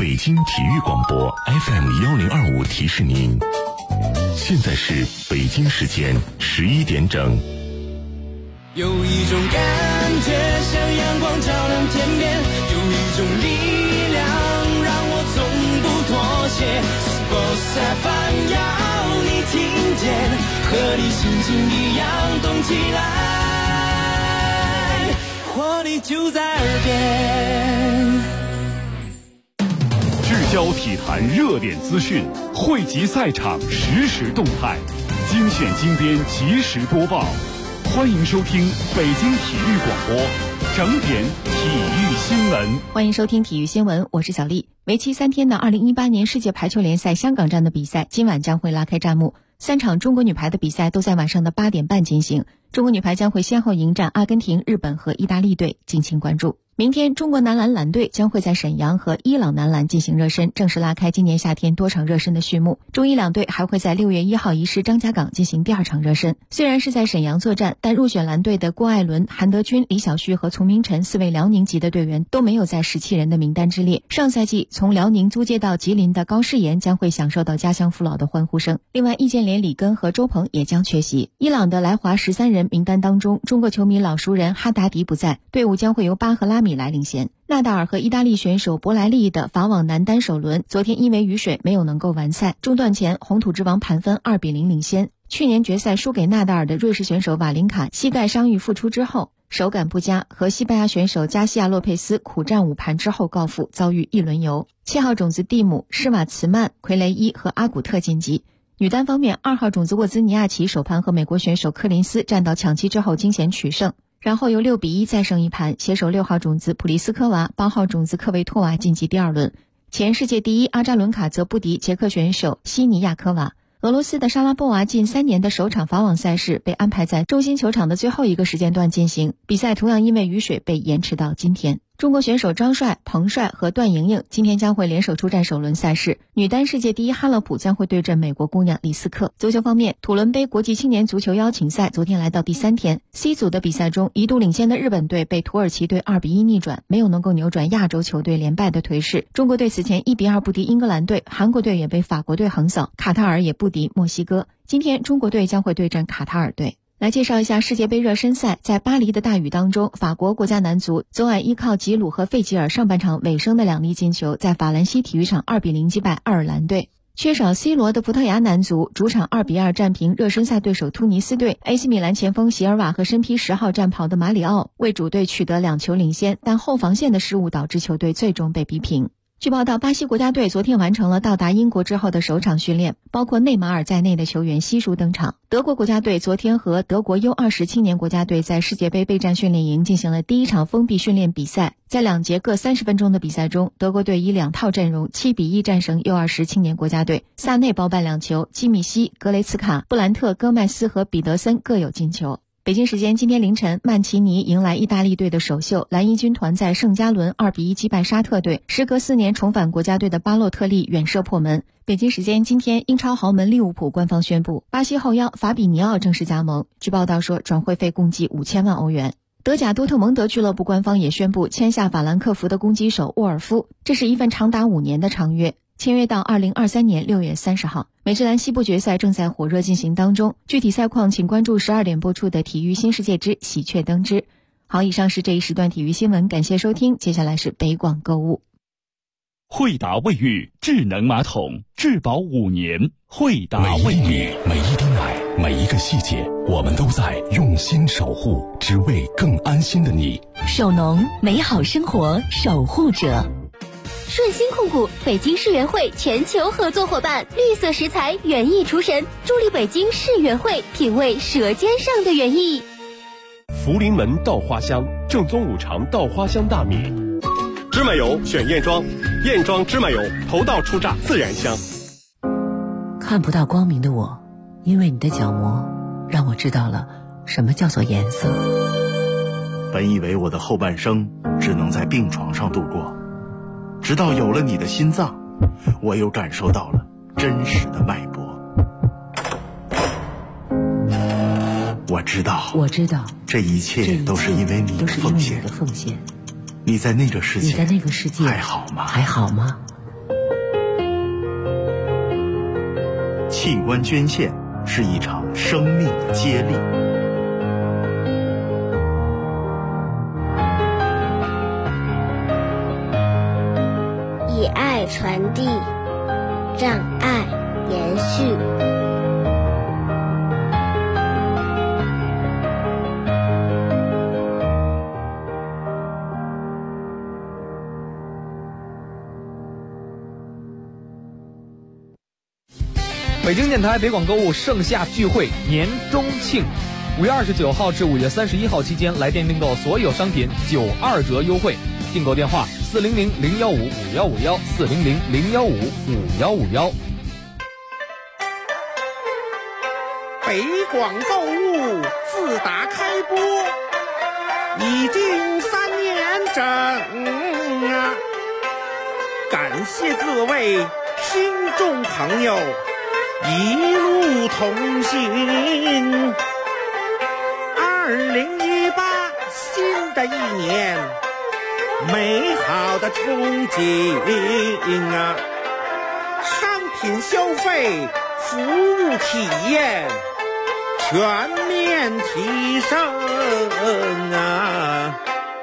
北京体育广播 FM1025提示您，现在是北京时间11点整。 有一种感觉像阳光照亮天边，有一种力量让我从不妥协。Sports FM 要你听见，和你心情一样动起来，活力就在耳边。 聚焦体坛热点资讯，汇集赛场实时动态，精选精编即时播报。欢迎收听北京体育广播整点体育新闻。 欢迎收听体育新闻，我是小丽。为期3天的2018年世界排球联赛香港站的比赛今晚将会拉开战幕，3场中国女排的比赛都在晚上的8点半进行。中国女排将会先后迎战阿根廷、日本和意大利队，敬请关注。明天中国男篮篮队将会在沈阳和伊朗男篮进行热身，正式拉开今年夏天多场热身的序幕。中伊两队还会在6月1号移师张家港进行第2场热身。虽然是在沈阳作战，但入选蓝队的郭艾伦、韩德君、李晓旭和丛明晨4位辽宁籍的队员都没有在17人的名单之列。上赛季从辽宁租借到吉林的高诗岩将会享受到家乡父老的欢呼声。另外，易建联、李根和周鹏也将缺席。伊朗的来华13人名单当中，中国球迷老熟人哈达迪不在，队伍将会由巴赫拉米来领衔。纳达尔和意大利选手博莱利的法网男单首轮昨天因为雨水没有能够完赛，中段前红土之王盘分2-0领先。去年决赛输给纳达尔的瑞士选手瓦林卡膝盖伤愈复出之后手感不佳，和西班牙选手加西亚洛佩斯苦战5盘之后告负，遭遇一轮游。7号种子蒂姆、施瓦茨曼、奎雷伊和阿古特晋级。女单方面，2号种子沃兹尼亚奇首盘和美国选手柯林斯战到抢七之后惊险取胜，然后由6-1再胜一盘，携手6号种子普利斯科娃、8号种子科维托娃晋级第2轮。前世界第一阿扎伦卡则不敌捷克选手西尼亚科娃。俄罗斯的莎拉波娃近3年的首场法网赛事被安排在中心球场的最后一个时间段进行，比赛同样因为雨水被延迟到今天。中国选手张帅、彭帅和段莹莹今天将会联手出战首轮赛事，女单世界第一哈勒普将会对阵美国姑娘李斯克。足球方面，土伦杯国际青年足球邀请赛昨天来到第3天， C 组的比赛中，一度领先的日本队被土耳其队2-1逆转，没有能够扭转亚洲球队连败的颓势。中国队此前1-2不敌英格兰队，韩国队也被法国队横扫，卡塔尔也不敌墨西哥。今天中国队将会对阵卡塔尔队。来介绍一下世界杯热身赛，在巴黎的大雨当中，法国国家男足总爱依靠吉鲁和费吉尔上半场尾声的2粒进球，在法兰西体育场2-0击败爱尔兰队。缺少 C 罗的葡萄牙男足主场2-2战平热身赛对手突尼斯队。AC 米兰前锋席尔瓦和身披10号战袍的马里奥为主队取得2球领先，但后防线的失误导致球队最终被逼平。据报道，巴西国家队昨天完成了到达英国之后的首场训练，包括内马尔在内的球员悉数登场。德国国家队昨天和德国 U20 青年国家队在世界杯备战训练营进行了第1场封闭训练比赛，在2节各30分钟的比赛中，德国队以2套阵容7-1战胜 U20 青年国家队，萨内包办2球，基米希、格雷茨卡、布兰特、戈麦斯和彼得森各有进球。北京时间今天凌晨，曼奇尼迎来意大利队的首秀，蓝衣军团在圣加伦2-1击败沙特队，时隔4年重返国家队的巴洛特利远射破门。北京时间今天，英超豪门利物浦官方宣布，巴西后腰法比尼奥正式加盟，据报道说转会费共计5000万欧元。德甲多特蒙德俱乐部官方也宣布签下法兰克福的攻击手沃尔夫，这是一份长达5年的长约，签约到2023年6月30号。美职篮西部决赛正在火热进行当中，具体赛况请关注12点播出的体育新世界之喜鹊登之。好，以上是这一时段体育新闻，感谢收听，接下来是北广购物。 惠达卫浴智能马桶，质保5年。惠达卫浴， 每一滴奶，每一个细节，我们都在用心守护，只为更安心的你。 首农，美好生活守护者。顺心控股北京世园会全球合作伙伴，绿色食材园艺厨神，助力北京世园会品味舌尖上的园艺。 福临门稻花香，正宗5常稻花香大米。芝麻油选燕庄，燕庄芝麻油头道出榨，自然香。 看不到光明的我，因为你的角膜让我知道了什么叫做颜色。 本以为我的后半生只能在病床上度过，直到有了你的心脏，我又感受到了真实的脉搏。我知道，这一切都是因为你的奉献。你在那个世界还好吗？ 器官捐献是一场生命的接力。 以爱传递，让爱延续。 北京电台北广购物盛夏聚会年中庆，5月29号至5月31号期间，来电订购所有商品92折优惠。订购电话400-015-5151，400-015-5151。 北广购物自打开播已经3年整啊！感谢各位听众朋友一路同行。2018新的一年，美好的憧憬啊！商品消费、服务体验全面提升啊！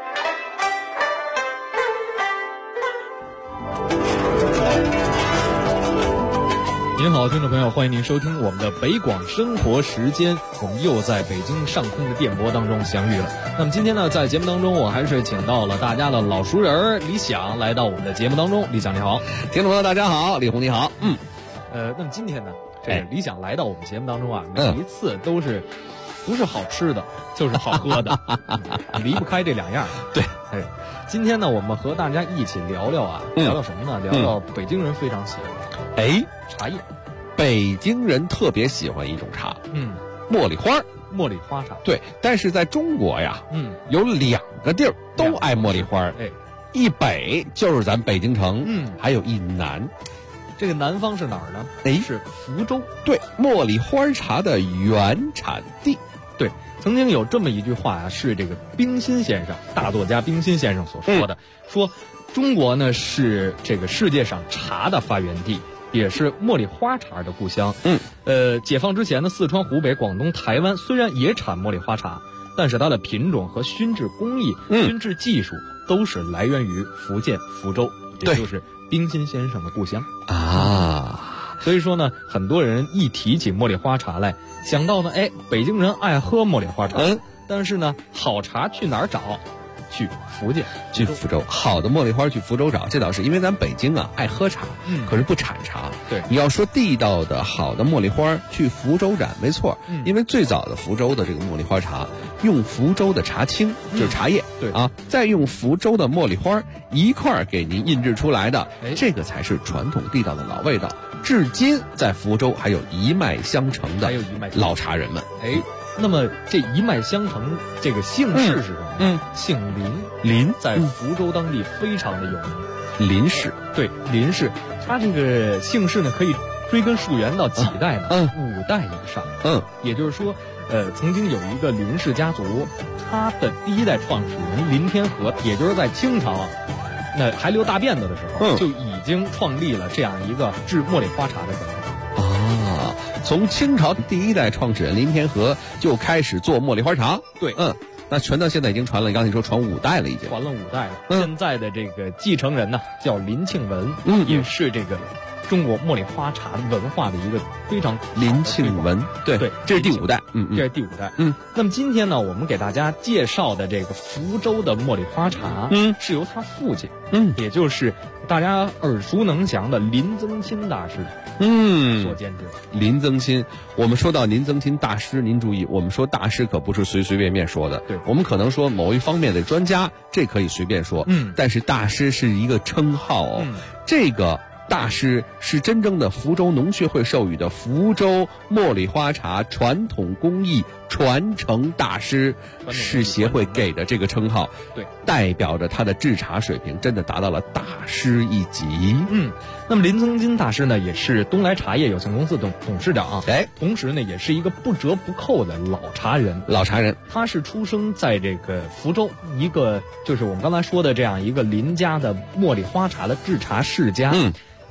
您好，听众朋友，欢迎您收听我们的北广生活时间，我们又在北京上空的电波当中相遇了。那么今天呢，在节目当中，我还是请到了大家的老熟人李想来到我们的节目当中。李想你好。 听众朋友大家好，李红你好。 那么今天呢，这个李想来到我们节目当中啊，每一次都是不是好吃的，就是好喝的，离不开这两样。 对， 今天呢，我们和大家一起聊聊啊，聊聊什么呢？聊聊北京人非常喜欢茶叶。 北京人特别喜欢一种茶，茉莉花。 茉莉花茶。 对，但是在中国呀，有2个地儿都爱茉莉花，一北就是咱北京城，还有一南。 这个南方是哪儿呢？是福州。 对，茉莉花茶的原产地。 对，曾经有这么一句话啊，是这个冰心先生，大作家冰心先生所说的，说中国呢是这个世界上茶的发源地，也是茉莉花茶的故乡。解放之前呢，四川、湖北、广东、台湾虽然也产茉莉花茶，但是它的品种和熏制工艺、熏制技术都是来源于福建福州，也就是冰心先生的故乡啊。 所以说呢，很多人一提起茉莉花茶来，想到呢，北京人爱喝茉莉花茶，但是呢，好茶去哪儿找？去福建， 去福州，好的茉莉花去福州找，这倒是因为咱北京啊爱喝茶，可是不产茶。 对， 你要说地道的好的茉莉花去福州展，没错，因为最早的福州的这个茉莉花茶用福州的茶青，就是茶叶， 对啊，再用福州的茉莉花一块儿给您印制出来的，这个才是传统地道的老味道。至今在福州还有一脉相承的老茶人们。 那么这一脉相承，这个姓氏是什么？姓林，在福州当地非常的有名。 林氏， 对，林氏，他这个姓氏呢可以追根溯源到几代呢？5代以上。也就是说，曾经有一个林氏家族，他的第一代创始人林天和，也就是在清朝那还留大辫子的时候，就已经创立了这样一个制茉莉花茶的文化。 从清朝第一代创始人林天和就开始做茉莉花茶。 对， 那传到现在已经传了，你刚才你说传5代了，已经传了5代了。现在的这个继承人呢，叫林庆文，也是这个中国茉莉花茶文化的一个非常林庆文。对，这是第5代。 这是第5代。那么今天呢，我们给大家介绍的这个福州的茉莉花茶，是由他父亲，也就是大家耳熟能详的林增钦大师。所监制。 林增钦，我们说到林增钦大师，您注意，我们说大师可不是随随便便说的。 对， 我们可能说某一方面的专家，这可以随便说。但是大师是一个称号哦。这个大师是真正的福州农学会授予的福州茉莉花茶传统工艺传承大师，是协会给的这个称号。 对， 代表着他的制茶水平真的达到了大师一级。 那么林增钦大师呢，也是东来茶叶有限公司董事长，同时呢，也是一个不折不扣的老茶人。他是出生在这个福州一个就是我们刚才说的这样一个林家的茉莉花茶的制茶世家。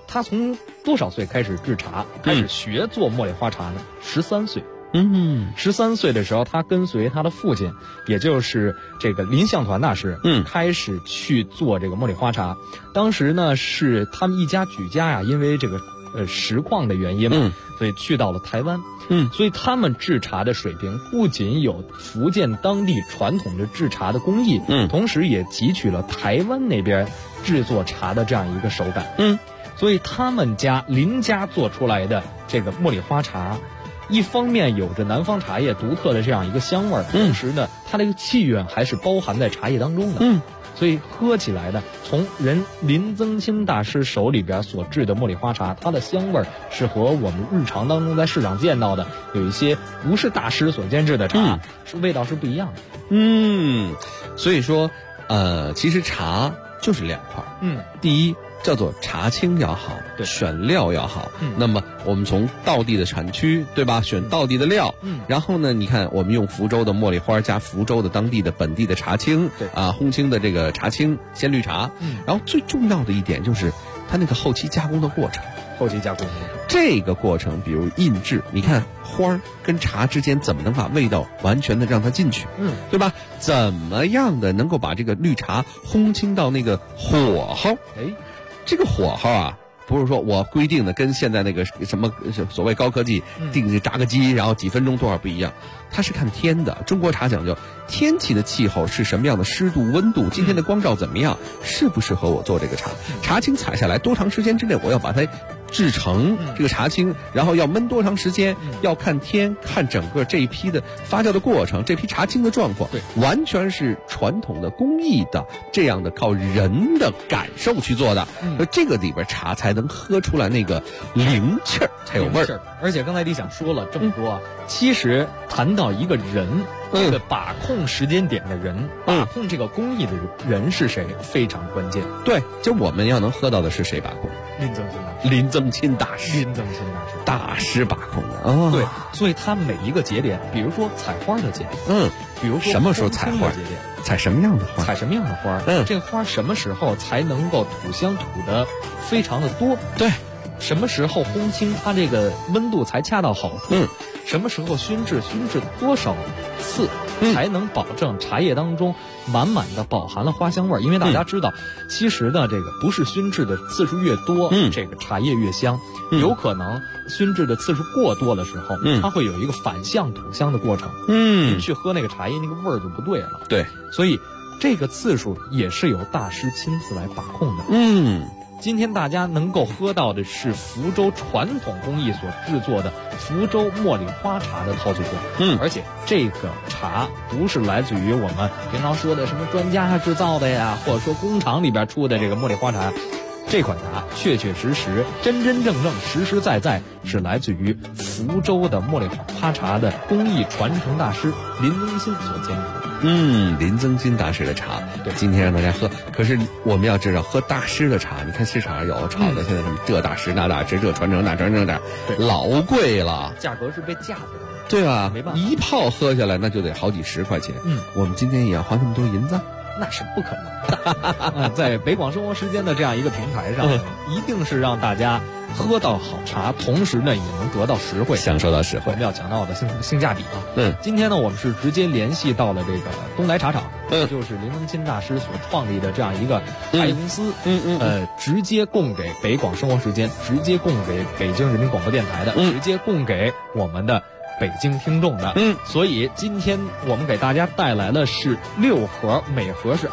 他从多少岁开始制茶，开始学做茉莉花茶呢？13岁。13岁的时候，他跟随他的父亲，也就是这个林相团大师，开始去做这个茉莉花茶。当时呢，是他们一家举家呀，因为这个实况的原因嘛，所以去到了台湾。所以他们制茶的水平不仅有福建当地传统的制茶的工艺，同时也汲取了台湾那边制作茶的这样一个手感。所以他们家林家做出来的这个茉莉花茶，一方面有着南方茶叶独特的这样一个香味儿，同时呢，它这个气韵还是包含在茶叶当中的。所以喝起来呢，从林增清大师手里边所制的茉莉花茶，它的香味儿是和我们日常当中在市场见到的有一些不是大师所监制的茶，是味道是不一样的。 所以说，其实茶就是2块。第一，叫做茶青要好，选料要好。那么我们从道地的产区，对吧？选道地的料。然后呢，你看我们用福州的茉莉花加福州的当地的本地的茶青，烘青的这个茶青鲜绿茶。然后最重要的一点就是它那个后期加工的过程。这个过程，比如印制，你看花跟茶之间怎么能把味道完全的让它进去，对吧？怎么样的能够把这个绿茶烘青到那个火候？这个火候啊，不是说我规定的跟现在那个什么所谓高科技定炸个机，然后几分钟多少不一样，它是看天的。中国茶讲究天气的气候是什么样的湿度温度，今天的光照怎么样，适不适合我做这个茶？茶青采下来多长时间之内我要把它制成这个茶青，然后要焖多长时间，要看天，看整个这一批的发酵的过程，这批茶青的状况，完全是传统的工艺的这样的靠人的感受去做的。这个里边茶才能喝出来那个灵气儿，才有味儿。 而且刚才李想说了这么多，其实谈到一个人，这个把控时间点的人，把控这个工艺的人是谁，非常关键。 对，就我们要能喝到的是谁把控？林增清大师大师把控的。 对，所以他每一个节点，比如说采花的节点，比如说什么时候采花节点，采什么样的花，这个花什么时候才能够吐香吐得非常的多？ 对。什么时候烘青它这个温度才恰到好处？什么时候熏制多少次才能保证茶叶当中满满的饱含了花香味儿？因为大家知道，其实呢，这个不是熏制的次数越多，这个茶叶越香。有可能熏制的次数过多的时候，它会有一个反向吐香的过程。你去喝那个茶叶，那个味儿就不对了。 对， 所以这个次数也是由大师亲自来把控的。今天大家能够喝到的是福州传统工艺所制作的福州茉莉花茶的套组货。而且这个茶不是来自于我们平常说的什么专家制造的呀，或者说工厂里边出的这个茉莉花茶。这款茶确确实实、真真正正、实实在在是来自于福州的茉莉花茶的工艺传承大师林增清所监制。 林增清大师的茶，对，今天让大家喝。可是我们要知道，喝大师的茶，你看市场上有炒的，现在什么这大师那大师，这传承那传承的，老贵了， 价格是被架子的， 对吧？ 没办法， 一泡喝下来那就得好几10块钱。我们今天也要花那么多银子？ 那是不可能的。在北广生活时间的这样一个平台上，一定是让大家喝到好茶，同时呢也能得到实惠， 享受到实惠。 我们要强调的性价比啊。今天呢我们是直接联系到了这个东来茶厂，就是林增清大师所创立的这样一个茶叶公司，直接供给北广生活时间，直接供给北京人民广播电台的，直接供给我们的北京听众的。所以今天我们给大家带来的是6盒，每盒是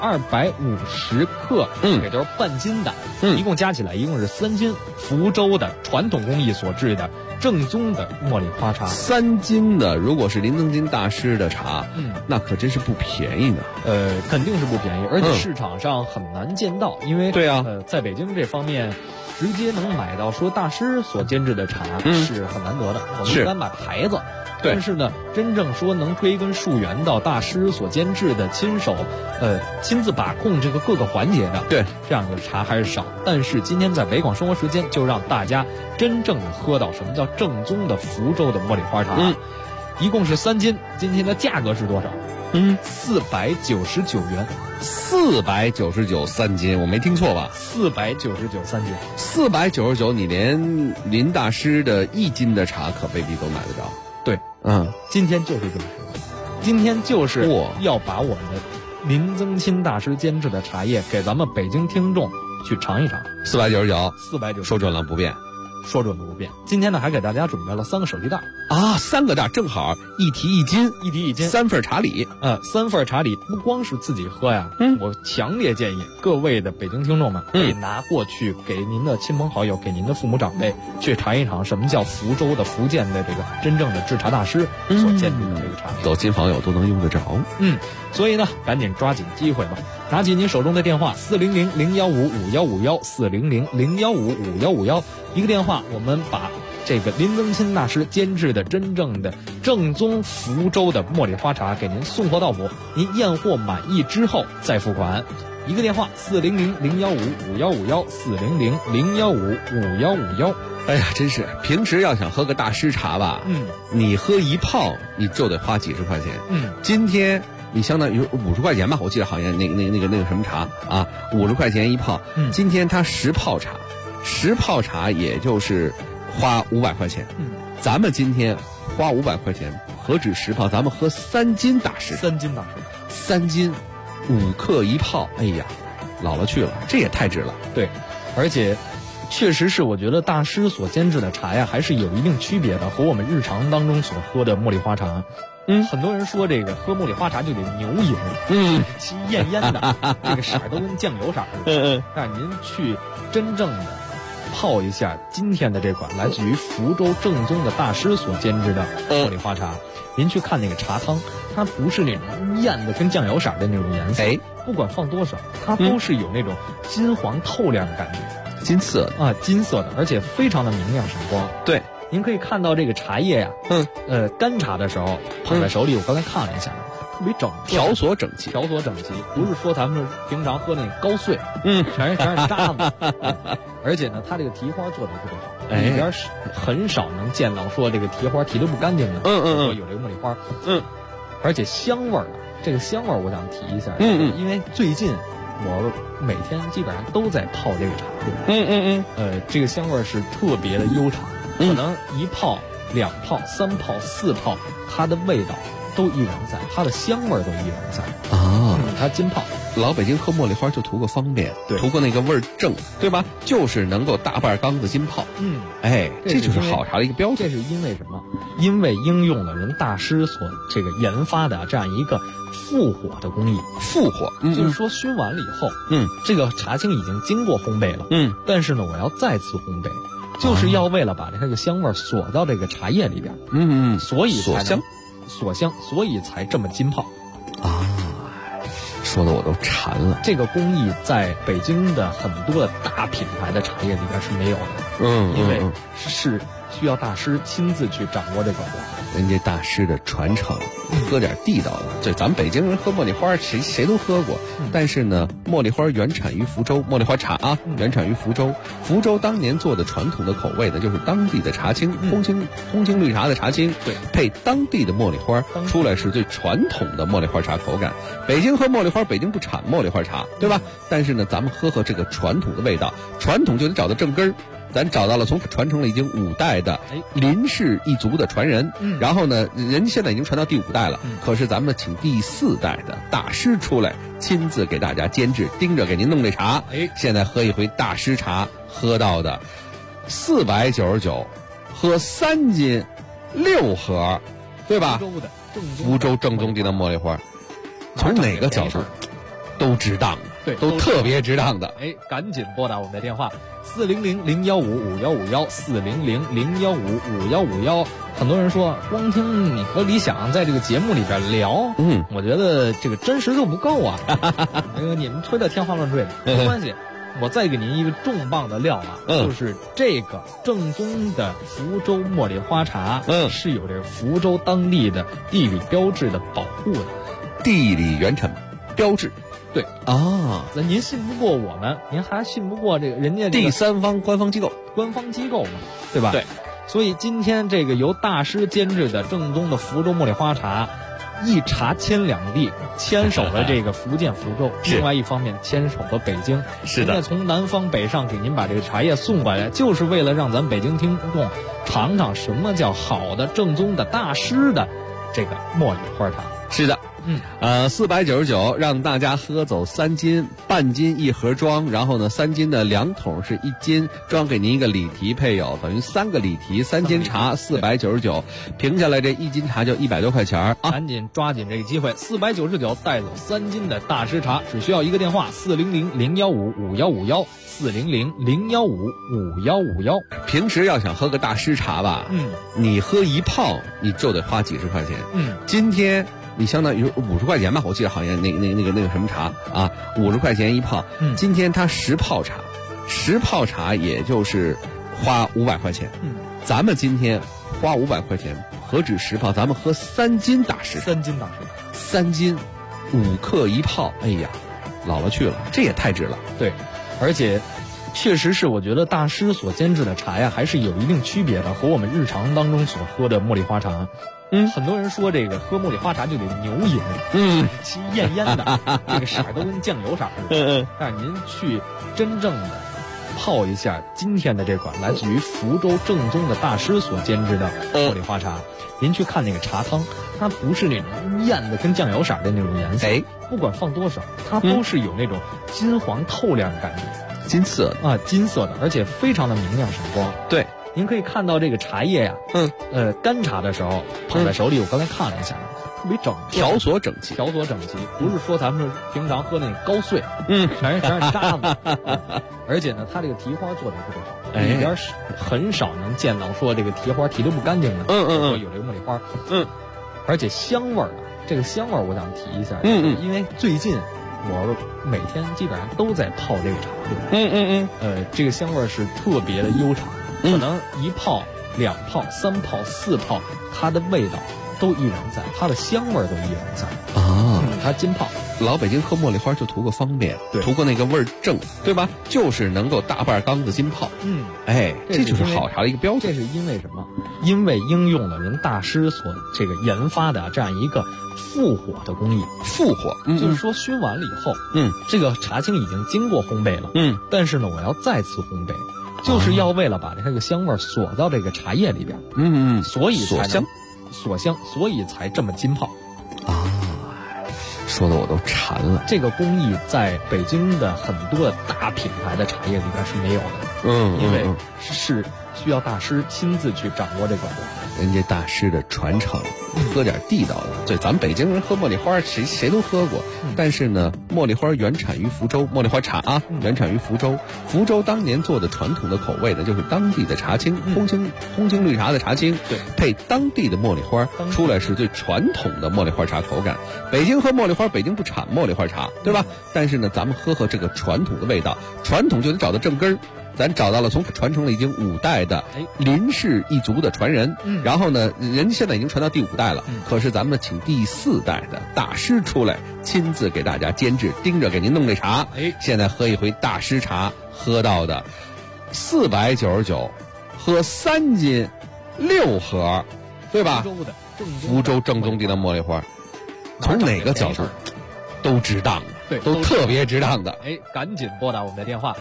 250克，也就是半斤的，一共加起来一共是3斤，福州的传统工艺所制的正宗的茉莉花茶 ，3斤的，如果是林增清大师的茶，那可真是不便宜呢。 肯定是不便宜，而且市场上很难见到，因为对啊， 在北京这方面。直接能买到说大师所监制的茶是很难得的，我们一般买牌子，但是呢，真正说能追根溯源到大师所监制的亲手，亲自把控这个各个环节的， 对， 这样的茶还是少。但是今天在北广生活时间，就让大家真正的喝到什么叫正宗的福州的茉莉花茶，一共是3斤，今天的价格是多少 ，499元 ，4993斤，我没听错吧 ？4993斤 ，499，你连林大师的1斤的茶可未必都买得着。 对，今天就是这么说，今天就是要把我们的林增钦大师监制的茶叶给咱们北京听众去尝一尝。 499，说准了不变。 说准了不变。今天呢，还给大家准备了3个手提袋啊，3个袋正好一提1斤 ，1提1斤 ，3份茶礼。 3份茶礼不光是自己喝呀，我强烈建议各位的北京听众们可以拿过去给您的亲朋好友、给您的父母长辈去尝一尝什么叫福州的福建的这个真正的制茶大师所监制的这个茶。 走亲访友都能用得着。 所以呢，赶紧抓紧机会吧，拿起您手中的电话400-015-5151，400-015-5151，一个电话，我们把这个林增钦大师监制的真正的正宗福州的茉莉花茶给您送货到府，您验货满意之后再付款。一个电话400-015-5151，400-015-5151。 哎呀，真是平时要想喝个大师茶吧，你喝一泡你就得花几十块钱。今天你相当于50块钱吧，我记得好像那个什么茶啊，50块钱一泡。今天它10泡茶，10泡茶也就是花500块钱。咱们今天花500块钱，何止10泡，咱们喝3斤大师 ，3斤大师 ，3斤5克一泡，哎呀，老了去了，这也太值了。 对，而且确实是我觉得大师所监制的茶呀，还是有一定区别的，和我们日常当中所喝的茉莉花茶。很多人说这个喝茉莉花茶就得牛饮，艳艳的，这个色儿都跟酱油色似的。但您去真正的泡一下今天的这款来自于福州正宗的大师所监制的茉莉花茶，您去看那个茶汤，它不是那种艳的跟酱油色的那种颜色，不管放多少，它都是有那种金黄透亮的感觉， 金色的金色的，而且非常的明亮闪光。 对。 您可以看到这个茶叶呀，干茶的时候捧在手里，我刚才看了一下，特别整， 条索整齐， 不是说咱们平常喝那个高碎，全是渣子，而且呢，它这个提花做的特别好，里边很少能见到说这个提花提的不干净的，说有这个茉莉花，而且香味儿这个香味儿我想提一下，因为最近我每天基本上都在泡这个茶，这个香味儿是特别的悠长。可能1泡、2泡、3泡、4泡，它的味道都依然在，它的香味都依然在啊。它浸泡， 老北京喝茉莉花就图个方便，图个那个味儿正，对吧？就是能够大半缸子浸泡。这就是好茶的一个标准。 这是因为什么？因为应用了人大师所这个研发的这样一个复火的工艺。 复火， 就是说熏完了以后，这个茶青已经经过烘焙了，但是呢，我要再次烘焙。就是要为了把这个香味锁到这个茶叶里边，所以锁香，所以才这么浸泡啊！说的我都馋了。 这个工艺在北京的很多的大品牌的茶叶里边是没有的，因为是需要大师亲自去掌握这个。 人家大师的传承，喝点地道的。对，咱们北京人喝茉莉花，谁都喝过。但是呢，茉莉花原产于福州，茉莉花茶啊，原产于福州。福州当年做的传统的口味呢，就是当地的茶青，通青绿茶的茶青，配当地的茉莉花，出来是最传统的茉莉花茶口感。北京喝茉莉花，北京不产茉莉花茶，对吧？但是呢，咱们喝这个传统的味道，传统就得找到正根儿。咱找到了从传承了已经5代的林氏一族的传人，然后呢，人现在已经传到第5代了。可是咱们请第4代的大师出来，亲自给大家监制，盯着给您弄这茶。现在喝一回大师茶，喝到的499，喝3斤6盒，对吧？福州正宗的茉莉花，从哪个角度都值当的。 对， 都特别值当的。 赶紧拨打我们的电话400-015-5151，400-015-5151。很多人说，光听你和李想在这个节目里边聊，我觉得这个真实度不够啊。你们吹得天花乱坠的，没关系。我再给您一个重磅的料啊，就是这个正宗的福州茉莉花茶，是有这福州当地的地理标志的保护的， 地理原产标志。 对啊，那您信不过我们，您还信不过这个人家第三方官方机构嘛，对吧？ 对。 所以今天这个由大师监制的正宗的福州茉莉花茶， 一茶牵两地，牵手了这个福建福州，另外一方面牵手了北京。 是的， 人家从南方北上给您把这个茶叶送过来，就是为了让咱北京听众尝尝什么叫好的、正宗的、大师的这个茉莉花茶。 是的。499让大家喝走3斤，半斤一盒装，然后呢3斤的2桶是1斤，装给您一个礼提配有，等于3个礼提，3斤茶499，平下来这1斤茶就100多块钱啊！ 赶紧抓紧这个机会，499带走3斤的大师茶，只需要一个电话400-015-5151，400-015-5151。 平时要想喝个大师茶吧，你喝一泡你就得花几十块钱，今天。你相当于50块钱吧，我记得好像那个什么茶啊，50块钱一泡。今天它10泡茶也就是花500块钱。咱们今天花500块钱，何止10泡，咱们喝3斤大师茶。3斤5克一泡，哎呀，老了去了，这也太值了。 对，而且确实是我觉得大师所煎制的茶呀，还是有一定区别的，和我们日常当中所喝的茉莉花茶。很多人说这个喝茉莉花茶就得牛饮，其艳艳的，这个色儿都跟酱油色的。但是您去真正的泡一下今天的这款来自于福州正宗的大师所煎制的茉莉花茶，您去看那个茶汤，它不是那种艳的跟酱油色的那种颜色，不管放多少，它都是有那种金黄透亮的感觉， 金色的，而且非常的明亮闪光。 对。 您可以看到这个茶叶呀，干茶的时候捧在手里，我刚才看了一下，特别整齐， 条索整齐， 不是说咱们平常喝那个高碎，全是渣子，而且呢，它这个提花做的特别好，里边很少能见到说这个提花提得不干净的，说有这个茉莉花，而且香味儿啊，这个香味儿我想提一下，因为最近我每天基本上都在泡这个茶，这个香味儿是特别的悠长。可能1泡、2泡、3泡、4泡，它的味道都依然在，它的香味儿都依然在啊。它浸泡， 老北京喝茉莉花就图个方便，图个那个味儿正，对吧？就是能够大半缸子浸泡。这就是好茶的一个标准。 这是因为什么？因为应用了人大师所这个研发的这样一个复火的工艺。 复火， 就是说熏完了以后，这个茶青已经经过烘焙了，但是呢，我要再次烘焙。就是要为了把这个香味锁到这个茶叶里边，所以才锁香，所以才这么浸泡啊！说的我都馋了。 这个工艺在北京的很多大品牌的茶叶里边是没有的，因为是需要大师亲自去掌握这个人家大师的传承，喝点地道的。对，咱们北京人喝茉莉花，谁都喝过。但是呢，茉莉花原产于福州，茉莉花茶啊，原产于福州。福州当年做的传统的口味呢，就是当地的茶青，红青绿茶的茶青， 对， 配当地的茉莉花，出来是最传统的茉莉花茶口感。北京喝茉莉花，北京不产茉莉花茶，对吧？但是呢，咱们喝这个传统的味道，传统就得找到正根儿。咱找到了从传承了已经5代的林氏一族的传人，然后呢，人家现在已经传到第5代了，可是咱们请第4代的大师出来，亲自给大家煎制，盯着给您弄这茶。现在喝一回大师茶，喝到的499，喝3斤6盒，对吧？福州正宗地的茉莉花，从哪个角度都值当的。 对， 都特别值当的。 赶紧拨打我们的电话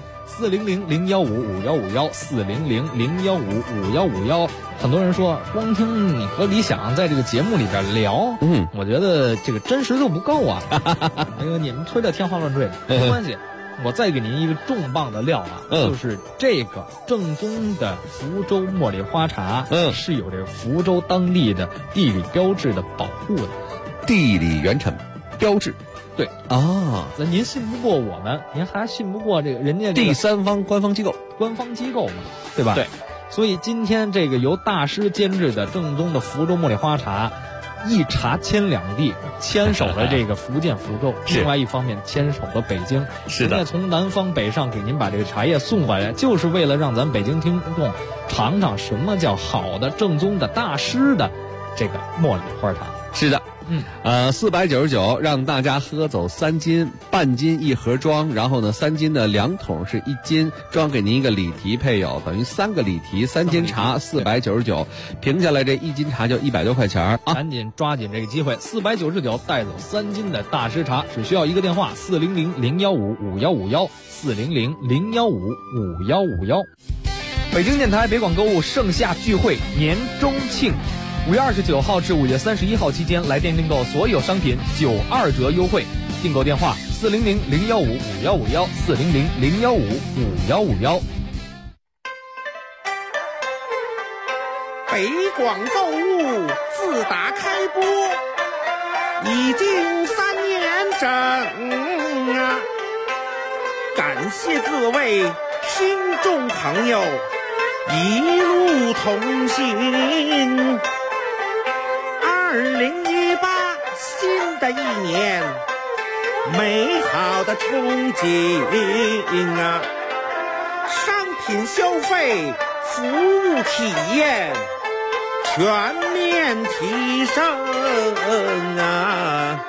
400-015-5151，400-015-5151。很多人说，光听你和李想在这个节目里边聊，我觉得这个真实度不够啊。那个你们吹的天花乱坠，没关系，我再给您一个重磅的料啊，就是这个正宗的福州茉莉花茶，是有这个福州当地的地理标志的保护的， 地理原产标志。 对啊，那您信不过我们，您还信不过这个人家第三方官方机构嘛，对吧？ 对， 所以今天这个由大师煎制的正宗的福州茉莉花茶，一茶牵两地，牵手了这个福建福州，另外一方面牵手了北京。 是的， 人家从南方北上给您把这个茶叶送回来，就是为了让咱北京听众尝尝什么叫好的、正宗的、大师的这个茉莉花茶。 是的。 499让大家喝走3斤，半斤一盒装，然后呢3斤的2桶是1斤，装给您一个礼提配有，等于3个礼提3斤茶499，平下来这1斤茶就100多块钱啊！ 赶紧抓紧这个机会，499带走3斤的大师茶，只需要一个电话400-015-5151，400-015-5151。北京电台北广购物盛夏聚会年中庆，5月29号至5月31号期间，来电订购所有商品92折优惠。订购电话400-015-5151，400-015-5151。 北广购物自打开播已经3年整啊！感谢各位听众朋友一路同行。2018新的一年，美好的憧憬啊！商品消费、服务体验全面提升啊！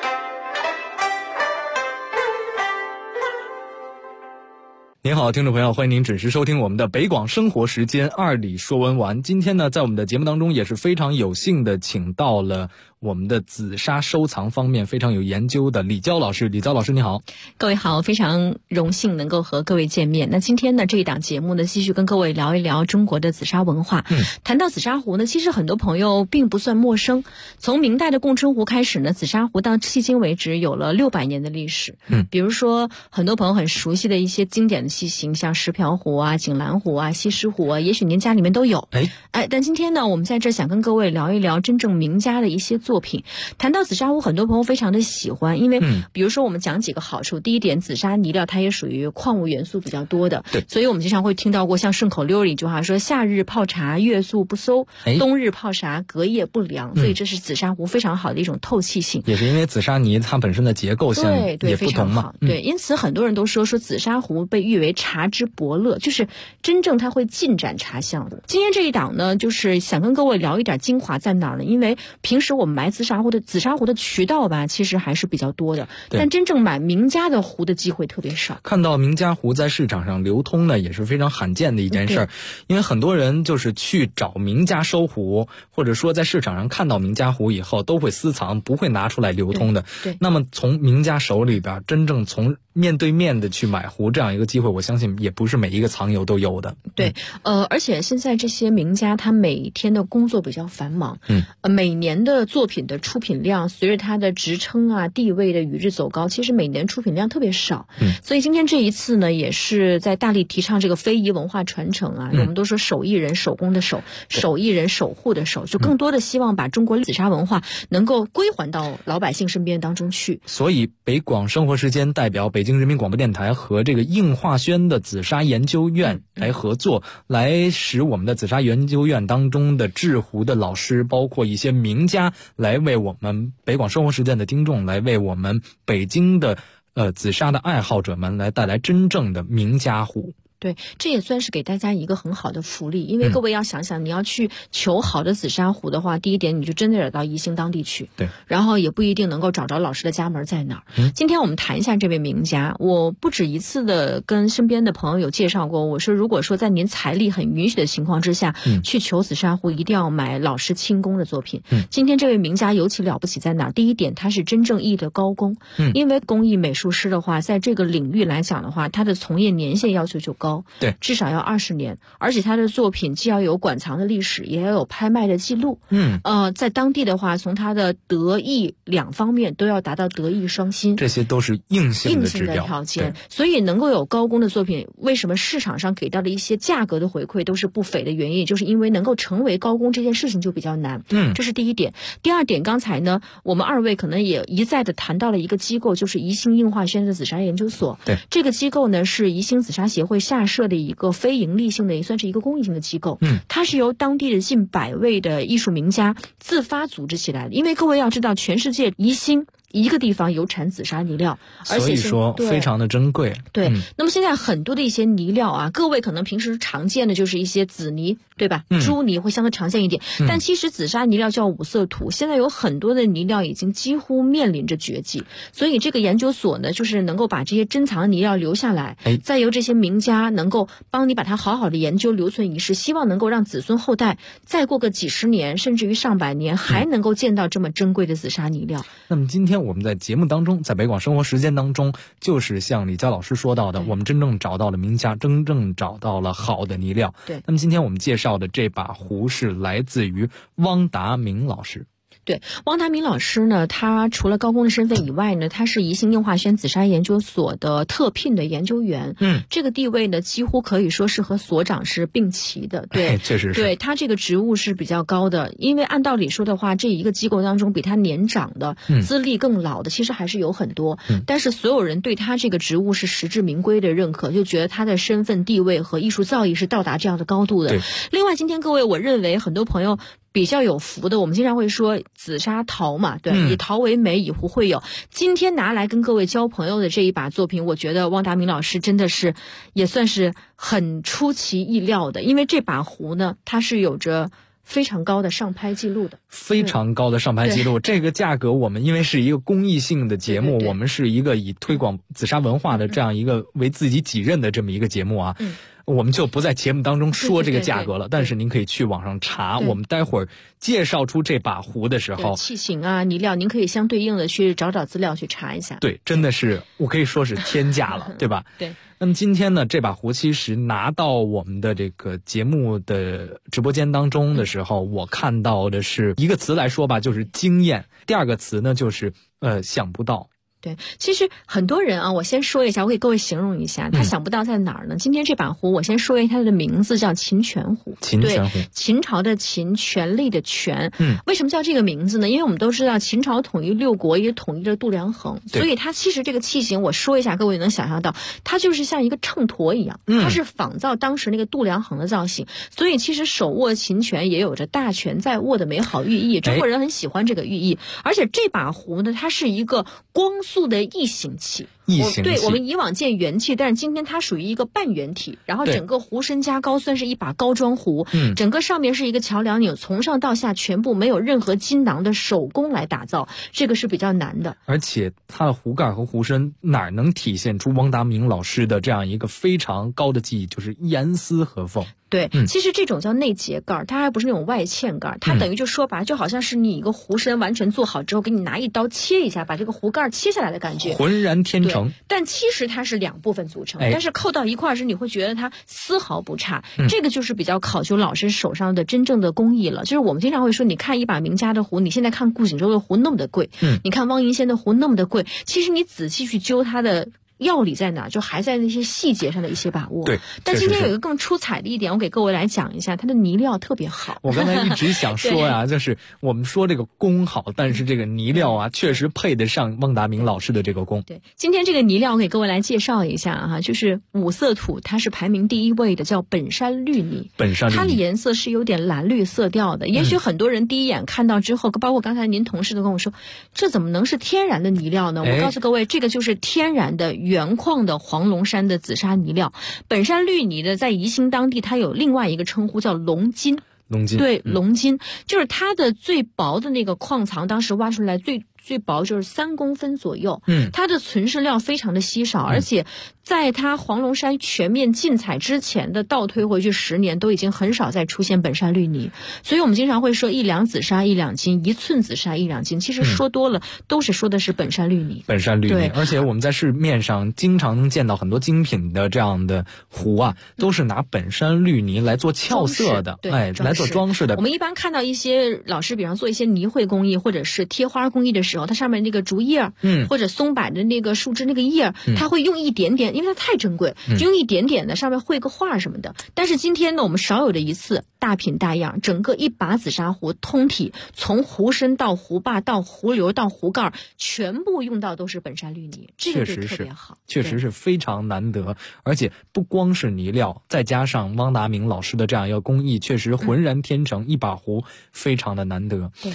您好，听众朋友，欢迎您准时收听我们的北广生活时间2里说文玩。今天呢，在我们的节目当中也是非常有幸的请到了我们的紫砂收藏方面非常有研究的李娇老师。李娇老师你好。 各位好，非常荣幸能够和各位见面。那今天呢，这一档节目呢，继续跟各位聊一聊中国的紫砂文化。谈到紫砂壶呢，其实很多朋友并不算陌生。从明代的供春壶开始呢，紫砂壶到迄今为止有了600年的历史。比如说很多朋友很熟悉的一些经典的器型，像石瓢壶啊、锦兰壶啊、西施壶啊，也许您家里面都有。但今天呢，我们在这想跟各位聊一聊真正名家的一些作品。谈到紫砂壶，很多朋友非常的喜欢，因为比如说我们讲几个好处。第一点，紫砂泥料它也属于矿物元素比较多的，所以我们经常会听到过像顺口溜里一句话说，夏日泡茶月宿不馊，冬日泡茶隔夜不凉。所以这是紫砂壶非常好的一种透气性。 也是因为紫砂泥它本身的结构性也不同嘛。 对，因此很多人都说紫砂壶被誉为茶之伯乐，就是真正它会尽展茶香的。今天这一档呢，就是想跟各位聊一点精华在哪儿呢？因为平时我们买紫砂壶的渠道吧，其实还是比较多的，但真正买名家的壶的机会特别少。 看到名家壶在市场上流通呢，也是非常罕见的一件事儿。因为很多人就是去找名家收壶，或者说在市场上看到名家壶以后都会私藏，不会拿出来流通的。那么从名家手里边真正从面对面的去买壶这样一个机会，我相信也不是每一个藏友都有的。 而且现在这些名家他每天的工作比较繁忙，每年的作品的出品量随着他的职称啊地位的与日走高，其实每年出品量特别少。所以今天这一次呢，也是在大力提倡这个非遗文化传承啊。我们都说手艺人手工的手，手艺人守护的手，就更多的希望把中国紫砂文化能够归还到老百姓身边当中去。 所以北广生活时间代表北京人民广播电台和这个应化轩的紫砂研究院来合作，来使我们的紫砂研究院当中的制壶的老师，包括一些名家，来为我们北广生活时间的听众，来为我们北京的紫砂的爱好者们来带来真正的名家壶。 对，这也算是给大家一个很好的福利。因为各位要想想，你要去求好的紫砂壶的话，第一点你就真的得到宜兴当地去，然后也不一定能够找着老师的家门在哪儿。今天我们谈一下这位名家，我不止一次的跟身边的朋友有介绍过，我说如果说在您财力很允许的情况之下，去求紫砂壶，一定要买老师亲工的作品。今天这位名家尤其了不起在哪儿？第一点，他是真正意义的高工。因为工艺美术师的话，在这个领域来讲的话，他的从业年限要求就高，至少要20年，而且他的作品既要有馆藏的历史，也要有拍卖的记录。在当地的话，从他的德艺两方面都要达到德艺双馨， 这些都是硬性的指标条件。所以能够有高工的作品，为什么市场上给到的一些价格的回馈都是不菲的原因，就是因为能够成为高工这件事情就比较难。这是第一点。第二点，刚才呢我们二位可能也一再的谈到了一个机构，就是宜兴应化轩的紫砂研究所。这个机构呢是宜兴紫砂协会下设的一个非盈利性的，也算是一个公益性的机构。它是由当地的近100位的艺术名家自发组织起来的。因为各位要知道，全世界宜兴一个地方有产紫砂泥料，而且所以说非常的珍贵。 对，那么现在很多的一些泥料啊，各位可能平时常见的就是一些紫泥，对吧？朱泥会相对常见一点，但其实紫砂泥料叫五色土，现在有很多的泥料已经几乎面临着绝迹，所以这个研究所呢，就是能够把这些珍藏泥料留下来，再由这些名家能够帮你把它好好的研究留存一世，希望能够让子孙后代再过个几十年甚至于上百年还能够见到这么珍贵的紫砂泥料。 那么今天我们在节目当中，在北广生活时间当中，就是像李佳老师说到的，我们真正找到了名家，真正找到了好的泥料。 对， 那么今天我们介绍的这把壶是来自于汪达明老师。 对，汪达明老师呢，他除了高工的身份以外呢，他是宜兴硬化轩紫砂研究所的特聘的研究员。这个地位呢，几乎可以说是和所长是并齐的。对， 确实是。 对，他这个职务是比较高的，因为按道理说的话，这一个机构当中比他年长的、资历更老的，其实还是有很多。但是所有人对他这个职务是实至名归的认可，就觉得他的身份地位和艺术造诣是到达这样的高度的。另外，今天各位，我认为很多朋友比较有福的，我们经常会说紫砂陶嘛，对，以陶为美，以壶会友。今天拿来跟各位交朋友的这一把作品，我觉得汪达明老师真的是也算是很出其意料的，因为这把壶呢，它是有着非常高的上拍记录的， 非常高的上拍记录。这个价格我们因为是一个公益性的节目，我们是一个以推广紫砂文化的这样一个为自己己任的这么一个节目啊。我们就不在节目当中说这个价格了，但是您可以去网上查。我们待会儿介绍出这把壶的时候， 器型啊、泥料，您可以相对应的去找找资料去查一下。 对，真的是我可以说是天价了，对吧？ 对。 那么今天呢，这把壶其实拿到我们的这个节目的直播间当中的时候，我看到的是一个词来说吧，就是惊艳。第二个词呢，就是想不到。 对，其实很多人啊，我先说一下，我给各位形容一下，他想不到在哪儿呢？今天这把壶，我先说一下它的名字叫秦泉壶。 秦泉壶， 秦朝的秦，权力的权。为什么叫这个名字呢？因为我们都知道秦朝统一六国，也统一了度量衡，所以它其实这个器型，我说一下，各位能想象到，它就是像一个秤砣一样，它是仿造当时那个度量衡的造型，所以其实手握秦权也有着大权在握的美好寓意。中国人很喜欢这个寓意，而且这把壶呢，它是一个光速的异形器。对，我们以往见圆器，但是今天它属于一个半圆体，然后整个壶身加高，算是一把高装壶。整个上面是一个桥梁钮，从上到下全部没有任何金囊的手工来打造，这个是比较难的。 而且它的壶盖和壶身哪能体现出汪达明老师的这样一个非常高的技艺，就是严丝合缝。 对，其实这种叫内结盖，它还不是那种外嵌盖，它等于就说白了，就好像是你一个壶身完全做好之后，给你拿一刀切一下，把这个壶盖切下来的感觉， 浑然天成。 但其实它是两部分组成，但是扣到一块时，你会觉得它丝毫不差。这个就是比较考究老师手上的真正的工艺了。就是我们经常会说，你看一把名家的壶，你现在看顾景舟的壶那么的贵，你看汪银仙的壶那么的贵，其实你仔细去揪它的要理在哪，就还在那些细节上的一些把握。 对， 但今天有一个更出彩的一点，我给各位来讲一下，它的泥料特别好。 我刚才一直想说呀，就是我们说这个工好，但是这个泥料啊，确实配得上汪达明老师的这个工。 对，今天这个泥料我给各位来介绍一下哈，就是五色土，它是排名第一位的，叫本山绿泥。 本山绿泥， 它的颜色是有点蓝绿色调的。也许很多人第一眼看到之后，包括刚才您同事都跟我说，这怎么能是天然的泥料呢？我告诉各位，这个就是天然的原矿的黄龙山的紫砂泥料。本山绿泥的在宜兴当地它有另外一个称呼叫龙金。对，龙金就是它的最薄的那个矿藏，当时挖出来最薄就是3公分左右。它的存世料非常的稀少，而且在它黄龙山全面禁采之前的倒推回去10年，都已经很少再出现本山绿泥。所以我们经常会说1两紫砂1两金，1寸紫砂1两金，其实说多了都是说的是本山绿泥。 本山绿泥，而且我们在市面上经常能见到很多精品的这样的壶啊，都是拿本山绿泥来做俏色的，来做装饰的。 我们一般看到一些老师，比方做一些泥绘工艺或者是贴花工艺的时候，它上面那个竹叶，或者松柏的那个树枝那个叶，它会用一点点，因为它太珍贵，就用一点点的上面绘个画什么的。但是今天呢，我们少有的一次大品大样，整个一把紫砂壶通体，从壶身到壶把到壶流到壶盖，全部用到都是本山绿泥，这个就特别好， 确实是非常难得。而且不光是泥料，再加上汪达明老师的这样一个工艺，确实浑然天成，一把壶非常的难得。 对。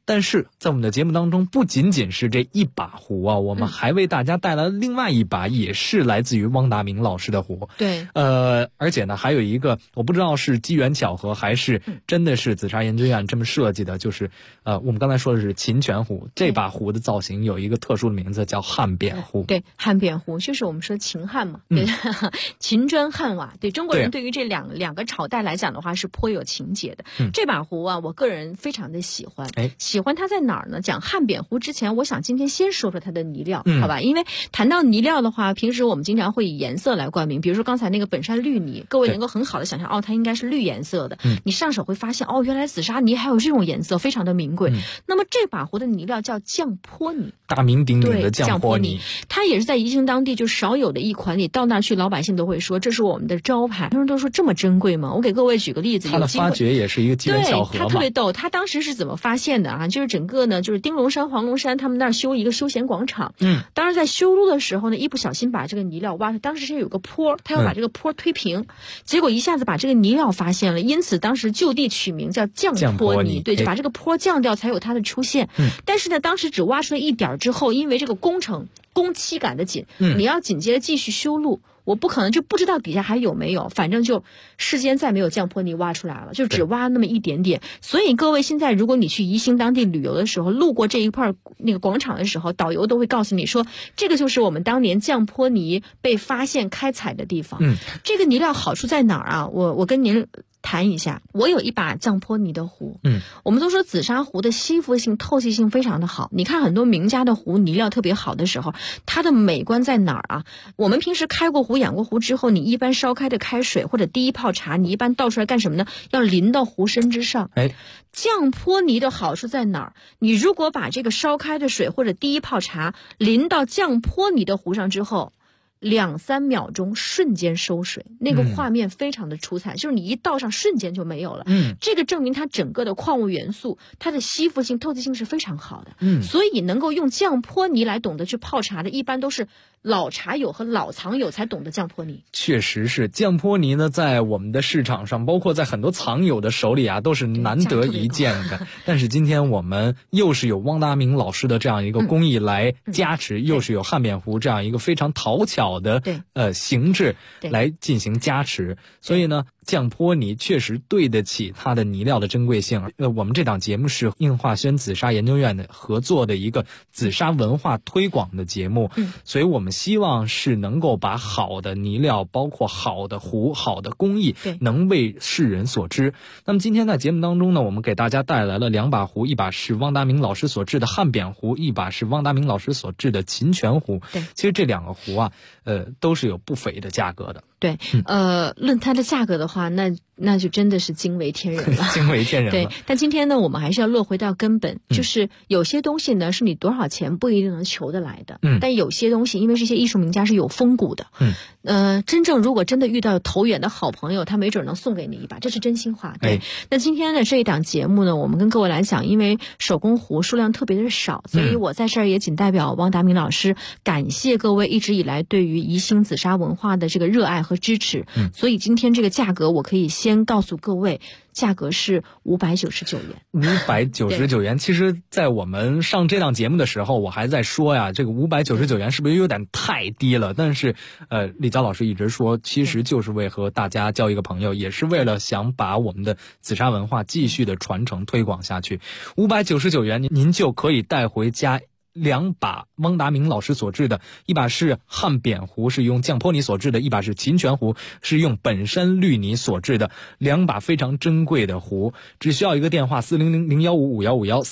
但是在我们的节目当中，不仅仅是这一把壶啊，我们还为大家带来了另外一把，也是来自于汪达明老师的壶。 对， 而且呢，还有一个我不知道是机缘巧合还是真的是紫砂研究院这么设计的，就是我们刚才说的是秦泉壶，这把壶的造型有一个特殊的名字叫汉扁壶。 对，汉扁壶就是我们说秦汉嘛，对，秦砖汉瓦。对，中国人对于这两个朝代来讲的话是颇有情节的。这把壶啊，我个人非常的喜欢。喜欢它在哪儿呢？讲汉扁壶之前，我想今天先说说它的泥料，好吧？因为谈到泥料的话，平时我们经常会以颜色来冠名，比如说刚才那个本山绿泥，各位能够很好的想象，它应该是绿颜色的。你上手会发现，原来紫砂泥还有这种颜色，非常的名贵。那么这把壶的泥料叫降坡泥， 大名鼎鼎的降坡泥， 它也是在宜兴当地就少有的一款。你到那儿去，老百姓都会说这是我们的招牌。很多人都说这么珍贵吗？我给各位举个例子， 它的发掘也是一个机缘巧合嘛。 对，它特别逗。它当时是怎么发现的啊？就是整个呢，就是丁龙山、黄龙山他们那儿修一个休闲广场。当时在修路的时候呢，一不小心把这个泥料挖出，当时是有个坡，他要把这个坡推平，结果一下子把这个泥料发现了，因此当时就地取名叫降坡泥。对，就把这个坡降掉才有它的出现。但是呢，当时只挖出了一点之后，因为这个工期赶得紧，你要紧接着继续修路。我不可能就不知道底下还有没有，反正就世间再没有降坡泥挖出来了，就只挖那么一点点。所以各位现在如果你去宜兴当地旅游的时候，路过这一块那个广场的时候，导游都会告诉你说，这个就是我们当年降坡泥被发现开采的地方。这个泥料好处在哪儿啊？我跟您谈一下，我有一把降坡泥的壶。我们都说紫砂壶的吸附性、透气性非常的好。你看很多名家的壶泥料特别好的时候，它的美观在哪儿啊？我们平时开过壶、养过壶之后，你一般烧开的开水或者第一泡茶，你一般倒出来干什么呢？要淋到壶身之上。降坡泥的好处在哪儿？你如果把这个烧开的水或者第一泡茶淋到降坡泥的壶上之后，2-3秒钟瞬间收水，那个画面非常的出彩，就是你一倒上瞬间就没有了。这个证明它整个的矿物元素，它的吸附性、透气性是非常好的。所以能够用降坡泥来懂得去泡茶的，一般都是老茶友和老藏友才懂得降坡泥。 确实是降坡泥呢，在我们的市场上，包括在很多藏友的手里啊，都是难得一见的。但是今天我们又是有汪达明老师的这样一个工艺来加持，又是有汉扁壶这样一个非常讨巧的形制来进行加持，所以呢，降坡泥确实对得起它的泥料的珍贵性。我们这档节目是应化轩紫砂研究院的合作的一个紫砂文化推广的节目，所以我们希望是能够把好的泥料，包括好的壶、好的工艺，能为世人所知。那么今天在节目当中呢，我们给大家带来了2把壶，一把是汪达明老师所制的汉扁壶，一把是汪达明老师所制的秦泉壶。其实这2个壶啊，都是有不菲的价格的。 对，论它的价格的话，那就真的是惊为天人了， 惊为天人了。 对，但今天呢，我们还是要落回到根本，就是有些东西呢，是你多少钱不一定能求得来的。但有些东西，因为这些艺术名家是有风骨的。真正如果真的遇到投缘的好朋友，他没准能送给你一把，这是真心话。对，那今天的这一档节目呢，我们跟各位来讲，因为手工壶数量特别的少，所以我在这儿也仅代表汪达明老师感谢各位一直以来对于宜兴紫砂文化的这个热爱和支持。所以今天这个价格，我可以先告诉各位，价格是599元。 599元，其实在我们上这档节目的时候，我还在说呀，这个599元是不是有点太低了？但是李娇老师一直说，其实就是为和大家交一个朋友，也是为了想把我们的紫砂文化继续的传承推广下去。599元您就可以带回家2把汪达明老师所制的，一把是汉扁壶，是用降坡泥所制的，一把是秦泉壶，是用本山绿泥所制的，2把非常珍贵的壶。只需要一个电话400-015-5151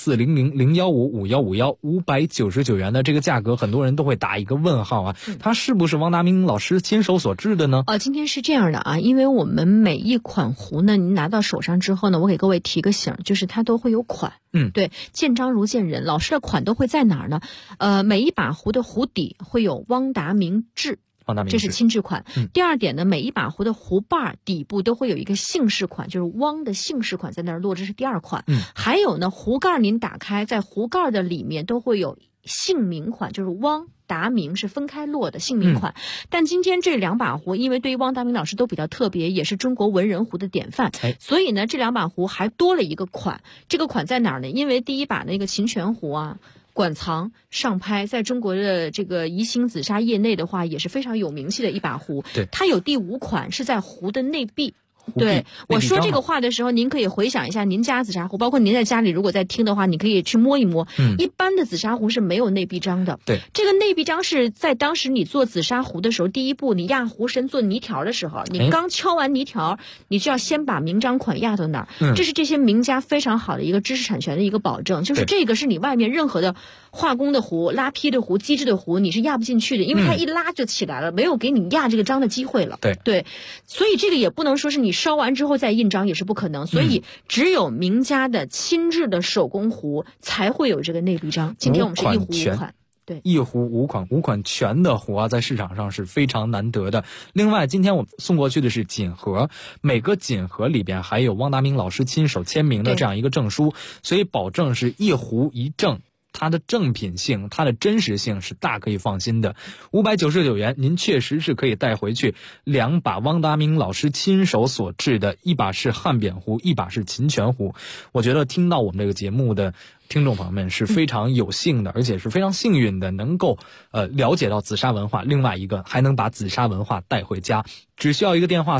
400-015-5151 599元的这个价格，很多人都会打一个问号啊，它是不是汪达明老师亲手所制的呢？ 今天是这样的啊，因为我们每一款壶呢，您拿到手上之后呢，我给各位提个醒，就是它都会有款。对，见章如见人，老师的款都会在哪儿呢？每一把壶的壶底会有汪达明制，这是亲制款。第二点呢，每一把壶的壶把底部都会有一个姓氏款，就是汪的姓氏款在那儿落，这是第2款。还有呢，壶盖您打开，在壶盖的里面都会有姓名款，就是汪达明是分开落的姓名款。但今天这2把壶，因为对于汪达明老师都比较特别，也是中国文人壶的典范，所以呢，这2把壶还多了一个款。这个款在哪儿呢？因为第一把那个秦泉壶啊，馆藏上拍，在中国的这个宜兴紫砂业内的话，也是非常有名气的一把壶。 对， 它有第5款是在壶的内壁。对，我说这个话的时候，您可以回想一下您家紫砂壶，包括您在家里如果在听的话，你可以去摸一摸。一般的紫砂壶是没有内壁章的。 对， 这个内壁章是在当时你做紫砂壶的时候，第一步你压壶身做泥条的时候，你刚敲完泥条，你就要先把名章款压到那儿。这是这些名家非常好的一个知识产权的一个保证，就是这个是你外面任何的化工的壶、拉坯的壶、机制的壶，你是压不进去的，因为它一拉就起来了，没有给你压这个章的机会了。对，所以这个也不能说是你烧完之后再印章也是不可能，所以只有名家的亲制的手工壶才会有这个内壁章。今天我们是1壶5款。对 ，1壶5款全的壶啊，在市场上是非常难得的。另外，今天我们送过去的是锦盒，每个锦盒里边还有汪达明老师亲手签名的这样一个证书，所以保证是1壶1证。它的正品性，它的真实性是大可以放心的。599元，您确实是可以带回去2把汪达明老师亲手所制的，一把是汉扁壶，一把是秦泉壶。我觉得听到我们这个节目的听众朋友们是非常有幸的，而且是非常幸运的，能够了解到紫砂文化。另外一个还能把紫砂文化带回家，只需要一个电话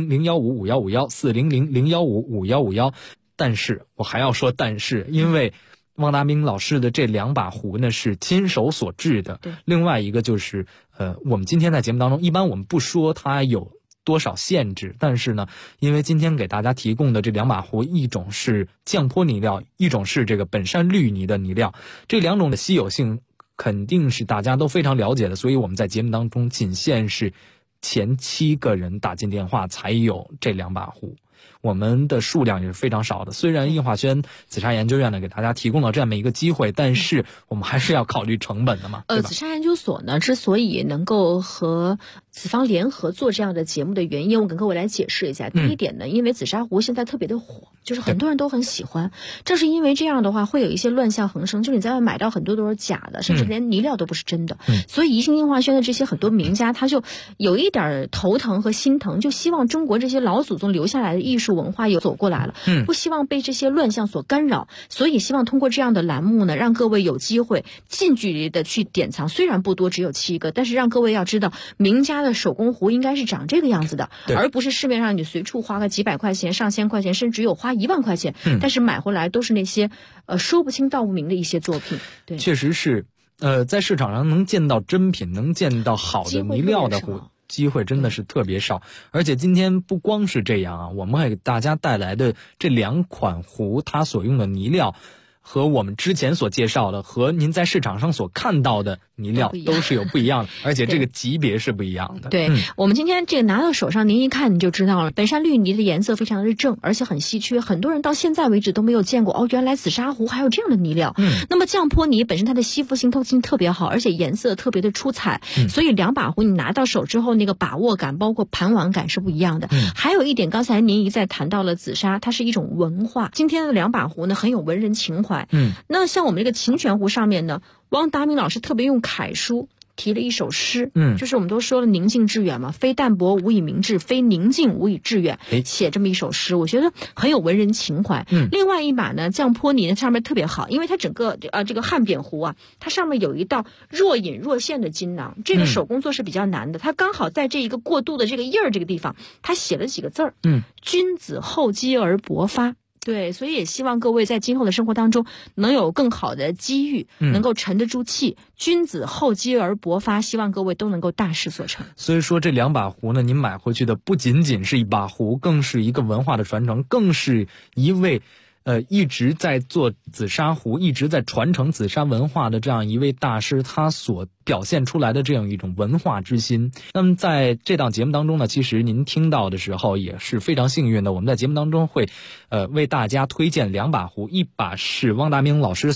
400-015-5151，400-015-5151。但是我还要说但是，因为汪达明老师的这2把壶呢是亲手所制的。另外一个就是我们今天在节目当中，一般我们不说它有多少限制，但是呢，因为今天给大家提供的这2把壶，一种是降坡泥料，一种是这个本山绿泥的泥料，这2种的稀有性肯定是大家都非常了解的，所以我们在节目当中仅限是前7个人打进电话才有这2把壶。我们的数量也是非常少的，虽然印化轩紫砂研究院呢给大家提供了这么一个机会，但是我们还是要考虑成本的嘛。 紫砂研究所呢之所以能够和紫方联合做这样的节目的原因，我跟各位来解释一下。第一点呢，因为紫砂壶现在特别的火，就是很多人都很喜欢，正是因为这样的话会有一些乱象横生，就是你在外买到很多都是假的，甚至连泥料都不是真的。所以宜兴印化轩的这些很多名家他就有一点头疼和心疼，就希望中国这些老祖宗留下来的艺术文化有走过来了，不希望被这些乱象所干扰，所以希望通过这样的栏目呢，让各位有机会近距离的去典藏，虽然不多，只有7个，但是让各位要知道名家的手工壶应该是长这个样子的，而不是市面上你随处花个几百块钱、上千块钱，甚至有花1万块钱，但是买回来都是那些说不清道不明的一些作品。对， 确实是在市场上能见到真品，能见到好的泥料的壶机会真的是特别少。而且今天不光是这样啊，我们还给大家带来的这2款壶，它所用的泥料和我们之前所介绍的，和您在市场上所看到的泥料都是有不一样的，而且这个级别是不一样的。 对，我们今天这个拿到手上，您一看你就知道了，本山绿泥的颜色非常的正，而且很稀缺，很多人到现在为止都没有见过哦，原来紫砂壶还有这样的泥料。那么降坡泥本身它的吸附性、透气性特别好，而且颜色特别的出彩，所以2把壶你拿到手之后，那个把握感包括盘玩感是不一样的。还有一点，刚才您一再谈到了紫砂，它是一种文化。今天的2把壶呢，很有文人情怀。那像我们这个秦泉壶上面呢，汪达明老师特别用楷书提了一首诗，就是我们都说了宁静致远嘛，非淡泊无以明志，非宁静无以致远，写这么一首诗，我觉得很有文人情怀。另外一把呢，降坡泥呢上面特别好，因为它整个这个汉扁壶啊，它上面有一道若隐若现的金囊，这个手工做是比较难的，它刚好在这一个过渡的这个印儿这个地方，它写了几个字儿，君子厚积而薄发。对，所以也希望各位在今后的生活当中能有更好的机遇，能够沉得住气，君子厚积而薄发，希望各位都能够大事所成。 所以说这2把壶呢，您买回去的不仅仅是一把壶，更是一个文化的传承，更是一位一直在做紫砂壶，一直在传承紫砂文化的这样一位大师，他所表现出来的这样一种文化之心。那么在这档节目当中呢，其实您听到的时候也是非常幸运的，我们在节目当中会为大家推荐2把壶，一把是汪达明老师所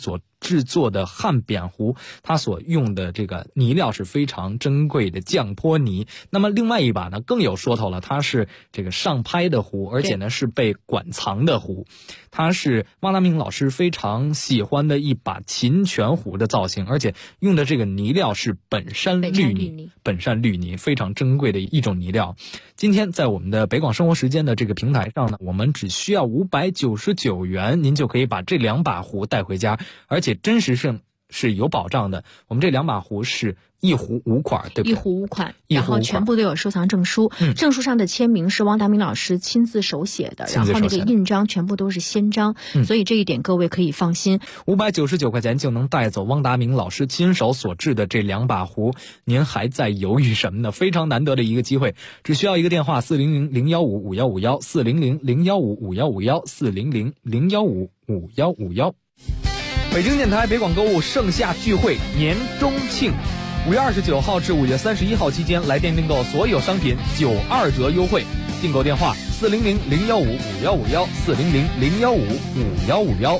制作的汉扁壶，它所用的这个泥料是非常珍贵的降坡泥。那么另外一把呢更有说头了，它是这个上拍的壶，而且呢是被馆藏的壶。它是汪达明老师非常喜欢的一把琴泉壶的造型，而且用的这个泥料是本山绿泥，非常珍贵的一种泥料。今天在我们的北广生活时间的这个平台上呢，我们只需要599元，您就可以把这2把壶带回家，而且真实性是有保障的。我们这2把壶是1壶5款，对不对？1 壶5款，然后全部都有收藏证书，证书上的签名是汪达明老师亲自手写的，然后那个印章全部都是先章，所以这一点各位可以放心。 599块钱就能带走汪达明老师亲手所制的这2把壶，您还在犹豫什么呢？非常难得的一个机会，只需要一个电话400-015-5151 400-015-5151 400-015-5151。北京电台北广购物盛夏聚会年中庆，5月29号至5月31号期间，来电订购所有商品92折优惠。订购电话400-015-5151 400-015-5151。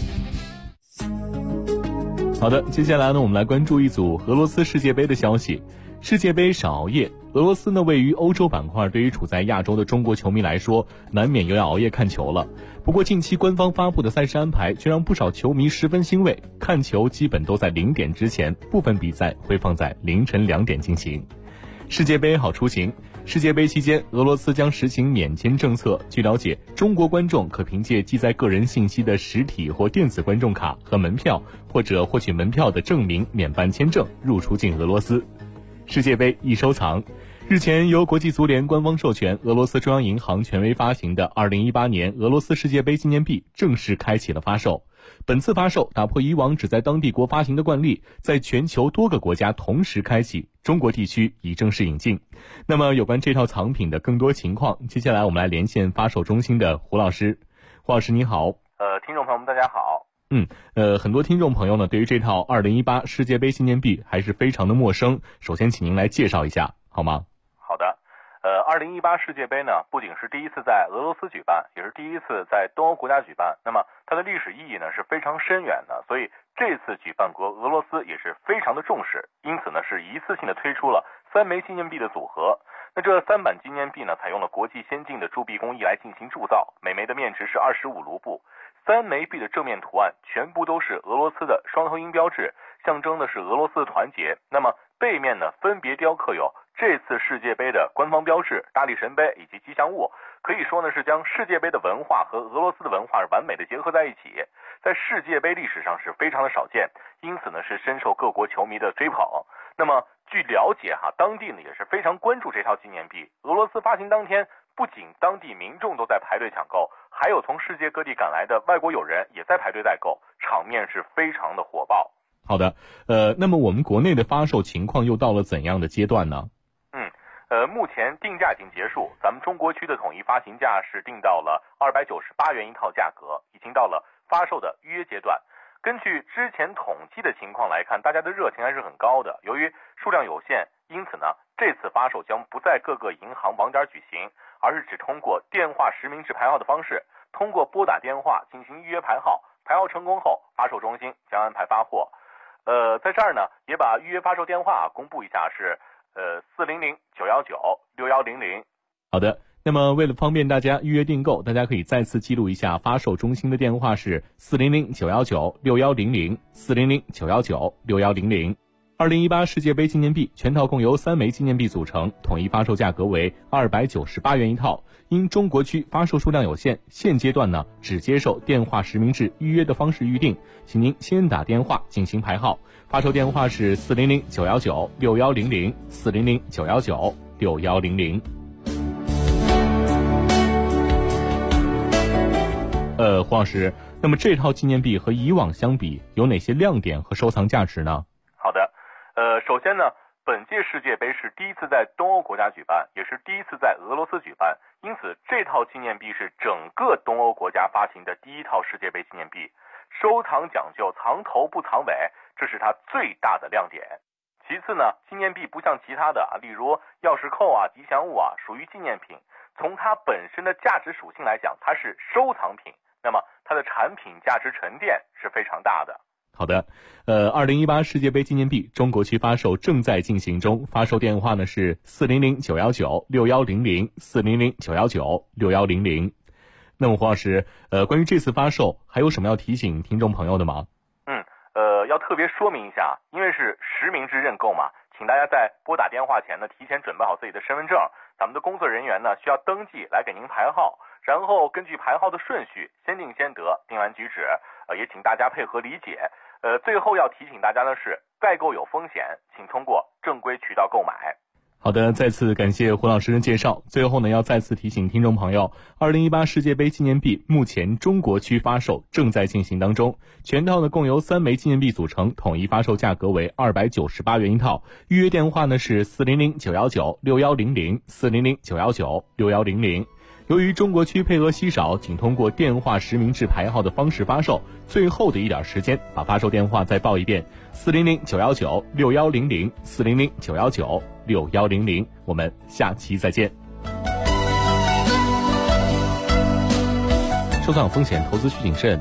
好的，接下来呢，我们来关注一组俄罗斯世界杯的消息。世界杯少熬夜，俄罗斯呢位于欧洲板块，对于处在亚洲的中国球迷来说，难免又要熬夜看球了。不过近期官方发布的赛事安排却让不少球迷十分欣慰，看球基本都在0点之前，部分比赛会放在凌晨2点进行。世界杯好出行，世界杯期间，俄罗斯将实行免签政策。据了解，中国观众可凭借记载个人信息的实体或电子观众卡和门票，或者获取门票的证明免办签证入出境俄罗斯。世界杯易收藏，日前由国际足联官方授权，俄罗斯中央银行权威发行的2018年俄罗斯世界杯纪念币正式开启了发售。本次发售打破以往只在当地国发行的惯例，在全球多个国家同时开启，中国地区已正式引进。那么有关这套藏品的更多情况，接下来我们来连线发售中心的胡老师。胡老师你好。 听众朋友们大家好。 很多听众朋友呢对于这套2018世界杯纪念币还是非常的陌生，首先请您来介绍一下好吗？ 好的。2018世界杯呢，不仅是第一次在俄罗斯举办，也是第一次在东欧国家举办。那么它的历史意义呢是非常深远的，所以这次举办国俄罗斯也是非常的重视，因此呢是一次性的推出了3枚纪念币的组合。那这3版纪念币呢，采用了国际先进的铸币工艺来进行铸造，每枚的面值是25卢布。3枚币的正面图案全部都是俄罗斯的双头鹰标志，象征的是俄罗斯的团结。那么背面呢，分别雕刻有这次世界杯的官方标志、大力神杯以及吉祥物，可以说呢是将世界杯的文化和俄罗斯的文化完美的结合在一起，在世界杯历史上是非常的少见，因此呢是深受各国球迷的追捧。那么据了解当地呢也是非常关注这套纪念币。俄罗斯发行当天，不仅当地民众都在排队抢购，还有从世界各地赶来的外国友人也在排队代购，场面是非常的火爆。 好的，那么我们国内的发售情况又到了怎样的阶段呢？ 目前定价已经结束，咱们中国区的统一发行价是定到了298元一套价格，已经到了发售的预约阶段。根据之前统计的情况来看，大家的热情还是很高的。由于数量有限，因此呢，这次发售将不在各个银行网点举行，而是只通过电话实名制排号的方式，通过拨打电话进行预约排号，排号成功后，发售中心将安排发货。在这儿呢，也把预约发售电话公布一下，是400-919-6100。 好的，那么为了方便大家预约订购，大家可以再次记录一下发售中心的电话是400-919-6100 400-919-6100。2018世界杯纪念币全套共由3枚纪念币组成，统一发售价格为298元一套。因中国区发售数量有限，现阶段呢只接受电话实名制预约的方式预定，请您先打电话进行排号。发售电话是400-919-6100 400-919-6100。黄老师，那么这套纪念币和以往相比，有哪些亮点和收藏价值呢？ 好的，首先呢，本届世界杯是第一次在东欧国家举办，也是第一次在俄罗斯举办，因此这套纪念币是整个东欧国家发行的第一套世界杯纪念币。收藏讲究藏头不藏尾，这是它最大的亮点。其次呢，纪念币不像其他的例如钥匙扣吉祥物属于纪念品，从它本身的价值属性来讲，它是收藏品，那么它的产品价值沉淀是非常大的。 好的，2018世界杯纪念币中国区发售正在进行中，发售电话呢是400-919-6100，400-919-6100。那么胡老师，关于这次发售还有什么要提醒听众朋友的吗？ 要特别说明一下，因为是实名制认购嘛，请大家在拨打电话前呢，提前准备好自己的身份证，咱们的工作人员呢需要登记来给您排号，然后根据排号的顺序，先定先得，定完举止，也请大家配合理解。最后要提醒大家的是，代购有风险，请通过正规渠道购买。 好的，再次感谢胡老师的介绍。最后呢，要再次提醒听众朋友，2018世界杯纪念币目前中国区发售正在进行当中，全套呢共由3枚纪念币组成，统一发售价格为298元一套。预约电话呢是400-919-6100，400-919-6100。由于中国区配额稀少，仅通过电话实名制排号的方式发售，最后的一点时间，把发售电话再报一遍：400-919-6100，400-919-6100。我们下期再见。收藏风险，投资需谨慎。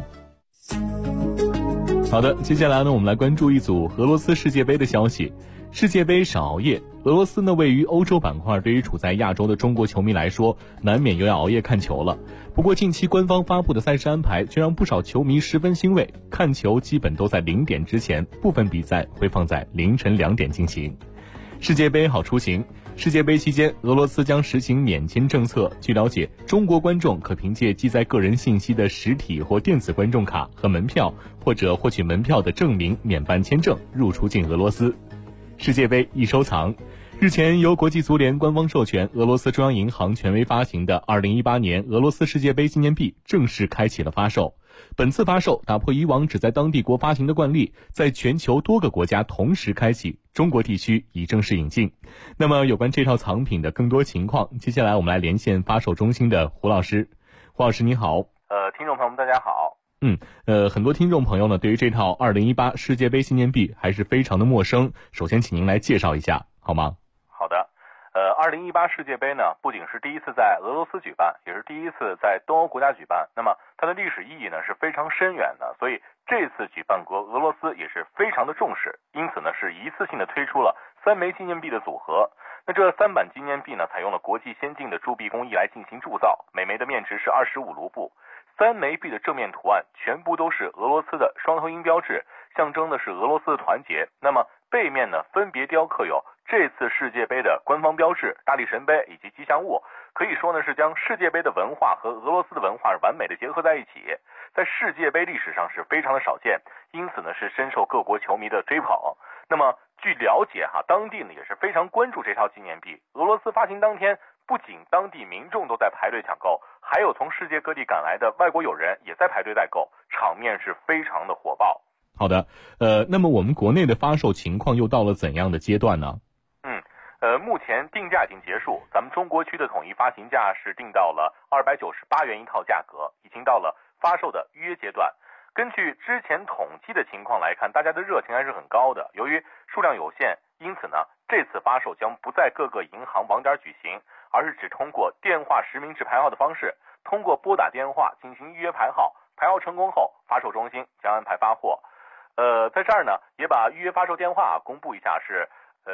好的，接下来呢，我们来关注一组俄罗斯世界杯的消息。世界杯少熬夜，俄罗斯呢位于欧洲板块，对于处在亚洲的中国球迷来说，难免又要熬夜看球了。不过近期官方发布的赛事安排却让不少球迷十分欣慰，看球基本都在0点之前，部分比赛会放在凌晨2点进行。世界杯好出行。世界杯期间，俄罗斯将实行免签政策。据了解，中国观众可凭借记载个人信息的实体或电子观众卡和门票，或者获取门票的证明免办签证入出境俄罗斯。世界杯易收藏。日前，由国际足联官方授权，俄罗斯中央银行权威发行的2018年俄罗斯世界杯纪念币正式开启了发售。本次发售打破以往只在当地国发行的惯例，在全球多个国家同时开启，中国地区已正式引进。那么有关这套藏品的更多情况，接下来我们来连线发售中心的胡老师。胡老师你好。 听众朋友们大家好。 很多听众朋友呢对于这套2018世界杯纪念币还是非常的陌生，首先请您来介绍一下好吗？ 好的。2018世界杯呢，不仅是第一次在俄罗斯举办，也是第一次在东欧国家举办。那么它的历史意义呢是非常深远的，所以这次举办国俄罗斯也是非常的重视，因此呢是一次性的推出了3枚纪念币的组合。那这3版纪念币呢，采用了国际先进的铸币工艺来进行铸造，每枚的面值是25卢布。3枚币的正面图案全部都是俄罗斯的双头鹰标志，象征的是俄罗斯的团结。那么背面呢，分别雕刻有这次世界杯的官方标志、大力神杯以及吉祥物，可以说呢是将世界杯的文化和俄罗斯的文化完美的结合在一起，在世界杯历史上是非常的少见，因此呢是深受各国球迷的追捧。那么据了解当地呢也是非常关注这套纪念币。俄罗斯发行当天，不仅当地民众都在排队抢购，还有从世界各地赶来的外国友人也在排队代购，场面是非常的火爆。 好的，那么我们国内的发售情况又到了怎样的阶段呢？ 目前定价已经结束，咱们中国区的统一发行价是定到了298元一套价格，已经到了发售的预约阶段。根据之前统计的情况来看，大家的热情还是很高的。由于数量有限，因此呢，这次发售将不在各个银行网点举行，而是只通过电话实名制排号的方式，通过拨打电话进行预约排号，排号成功后，发售中心将安排发货。在这儿呢，也把预约发售电话公布一下，是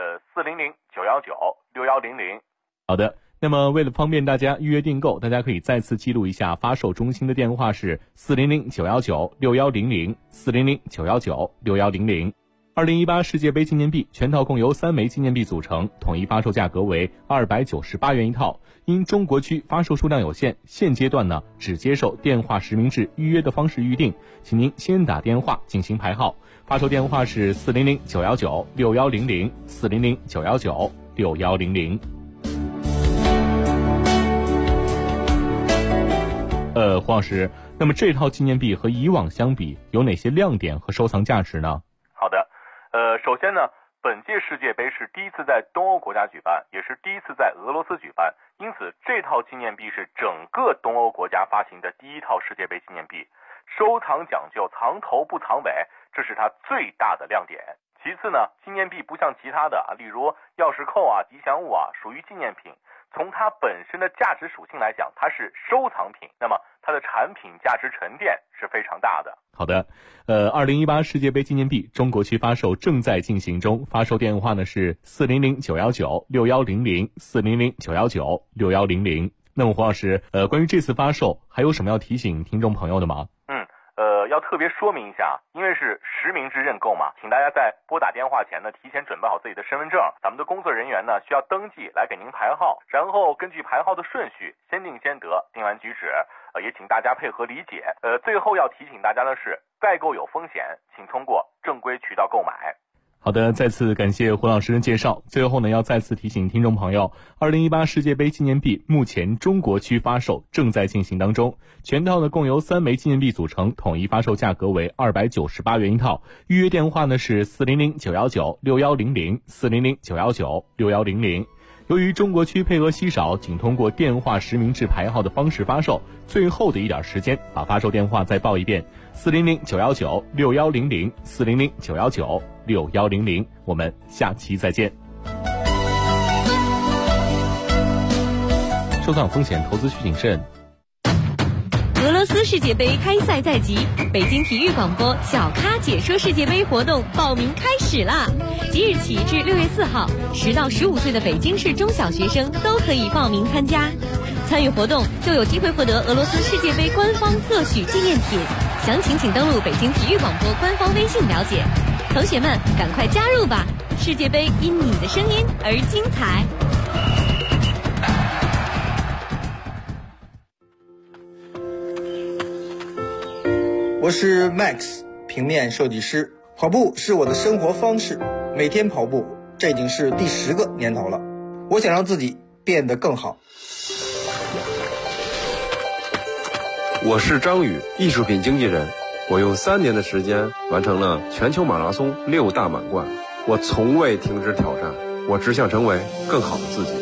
400-919-6100。 好的，那么为了方便大家预约订购，大家可以再次记录一下发售中心的电话是400-919-6100， 400-919-6100。2018世界杯纪念币全套共由3枚纪念币组成，统一发售价格为298元一套。因中国区发售数量有限，现阶段呢只接受电话实名制预约的方式预定，请您先打电话进行排号。发售电话是400-919-6100， 400-919-6100。黄老师，那么这套纪念币和以往相比，有哪些亮点和收藏价值呢？ 好的，首先呢，本届世界杯是第一次在东欧国家举办，也是第一次在俄罗斯举办，因此这套纪念币是整个东欧国家发行的第一套世界杯纪念币。收藏讲究藏头不藏尾，这是它最大的亮点。 其次呢，纪念币不像其他的例如钥匙扣吉祥物属于纪念品，从它本身的价值属性来讲，它是收藏品，那么它的产品价值沉淀是非常大的。 好的，2018世界杯纪念币中国区发售正在进行中，发售电话呢是400-919-6100 400-919-6100。那么胡老师，关于这次发售还有什么要提醒听众朋友的吗？ 要特别说明一下，因为是实名制认购嘛，请大家在拨打电话前呢，提前准备好自己的身份证，咱们的工作人员呢需要登记来给您排号，然后根据排号的顺序，先定先得，定完举止，也请大家配合理解。最后要提醒大家的是，代购有风险，请通过正规渠道购买。 好的，再次感谢胡老师的介绍。最后呢，要再次提醒听众朋友，2018世界杯纪念币目前中国区发售正在进行当中，全套呢共由3枚纪念币组成，统一发售价格为298元一套。预约电话呢是400-919-6100 400-919-6100。由于中国区配额稀少，仅通过电话实名制排号的方式发售，最后的一点时间，把发售电话再报一遍：400-919-6100 400-919-6100。我们下期再见。收藏风险，投资需谨慎。 俄罗斯世界杯开赛在即，北京体育广播小咖解说世界杯活动报名开始啦！即日起至6月4号，10到15岁的北京市中小学生都可以报名参加。参与活动就有机会获得俄罗斯世界杯官方特许纪念品，详情请登录北京体育广播官方微信了解。同学们，赶快加入吧！世界杯因你的声音而精彩。 我是 Max， 平面设计师。跑步是我的生活方式，每天跑步，这已经是第10个年头了。我想让自己变得更好。 我是张宇，艺术品经纪人。我用3年的时间完成了全球马拉松6大满贯。我从未停止挑战，我只想成为更好的自己。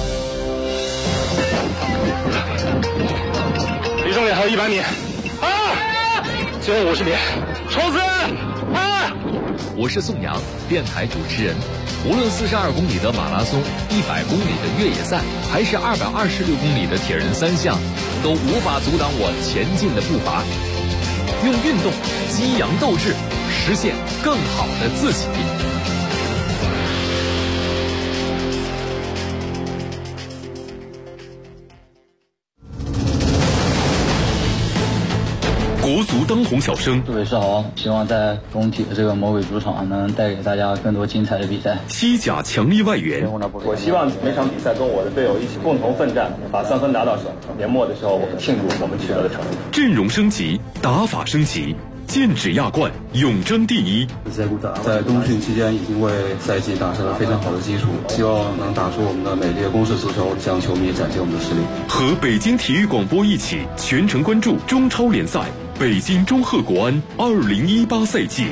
离终点还有100米。最后50米，冲刺！ 我是宋阳，电台主持人。无论42公里的马拉松、100公里的越野赛，还是226公里的铁人3项，都无法阻挡我前进的步伐。用运动激扬斗志，实现更好的自己。 国足当红小生， 各位是好，希望在工体的这个魔鬼主场能带给大家更多精彩的比赛。 西甲强力外援， 我希望每场比赛跟我的队友一起共同奋战，把3分拿到手。年末的时候，我们庆祝我们取得的成绩。 阵容升级，打法升级，剑指亚冠，永争第一。 在冬训期间已经为赛季打下了非常好的基础，希望能打出我们的美丽的攻势足球，向球迷展现我们的实力。 和北京体育广播一起全程关注中超联赛。北京中赫国安2018赛季。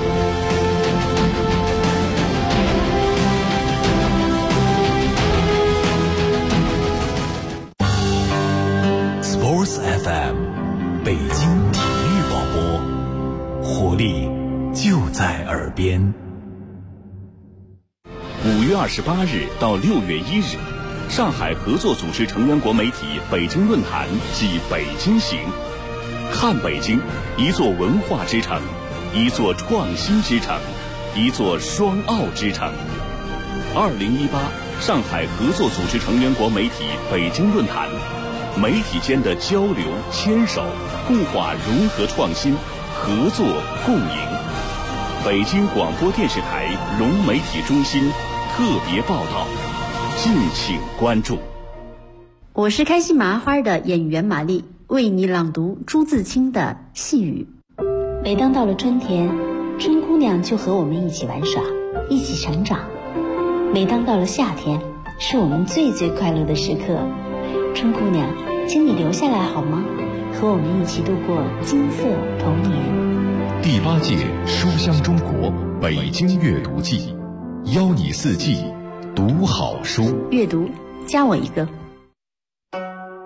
Sports FM， 北京体育广播，活力就在耳边。5月28日到6月1日，上海合作组织成员国媒体北京论坛暨北京行。看北京，一座文化之城，一座创新之城，一座双奥之城。2018上海合作组织成员国媒体北京论坛，媒体间的交流、牵手、固化、融合、创新、合作、共赢。北京广播电视台融媒体中心特别报道，敬请关注。 我是开心麻花的演员玛丽，为你朗读朱自清的细雨。 每当到了春天，春姑娘就和我们一起玩耍，一起成长。每当到了夏天，是我们最最快乐的时刻。春姑娘，请你留下来好吗？和我们一起度过金色童年。 第8届书香中国北京阅读季，邀你4季读好书。 阅读，加我一个。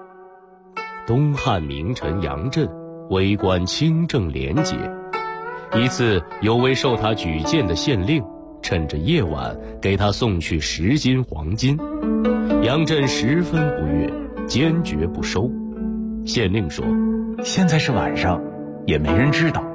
东汉名臣杨震，为官清正廉洁， 一次，有位受他举荐的县令，趁着夜晚给他送去10斤黄金。杨震十分不悦，坚决不收。县令说：“ 现在是晚上，也没人知道，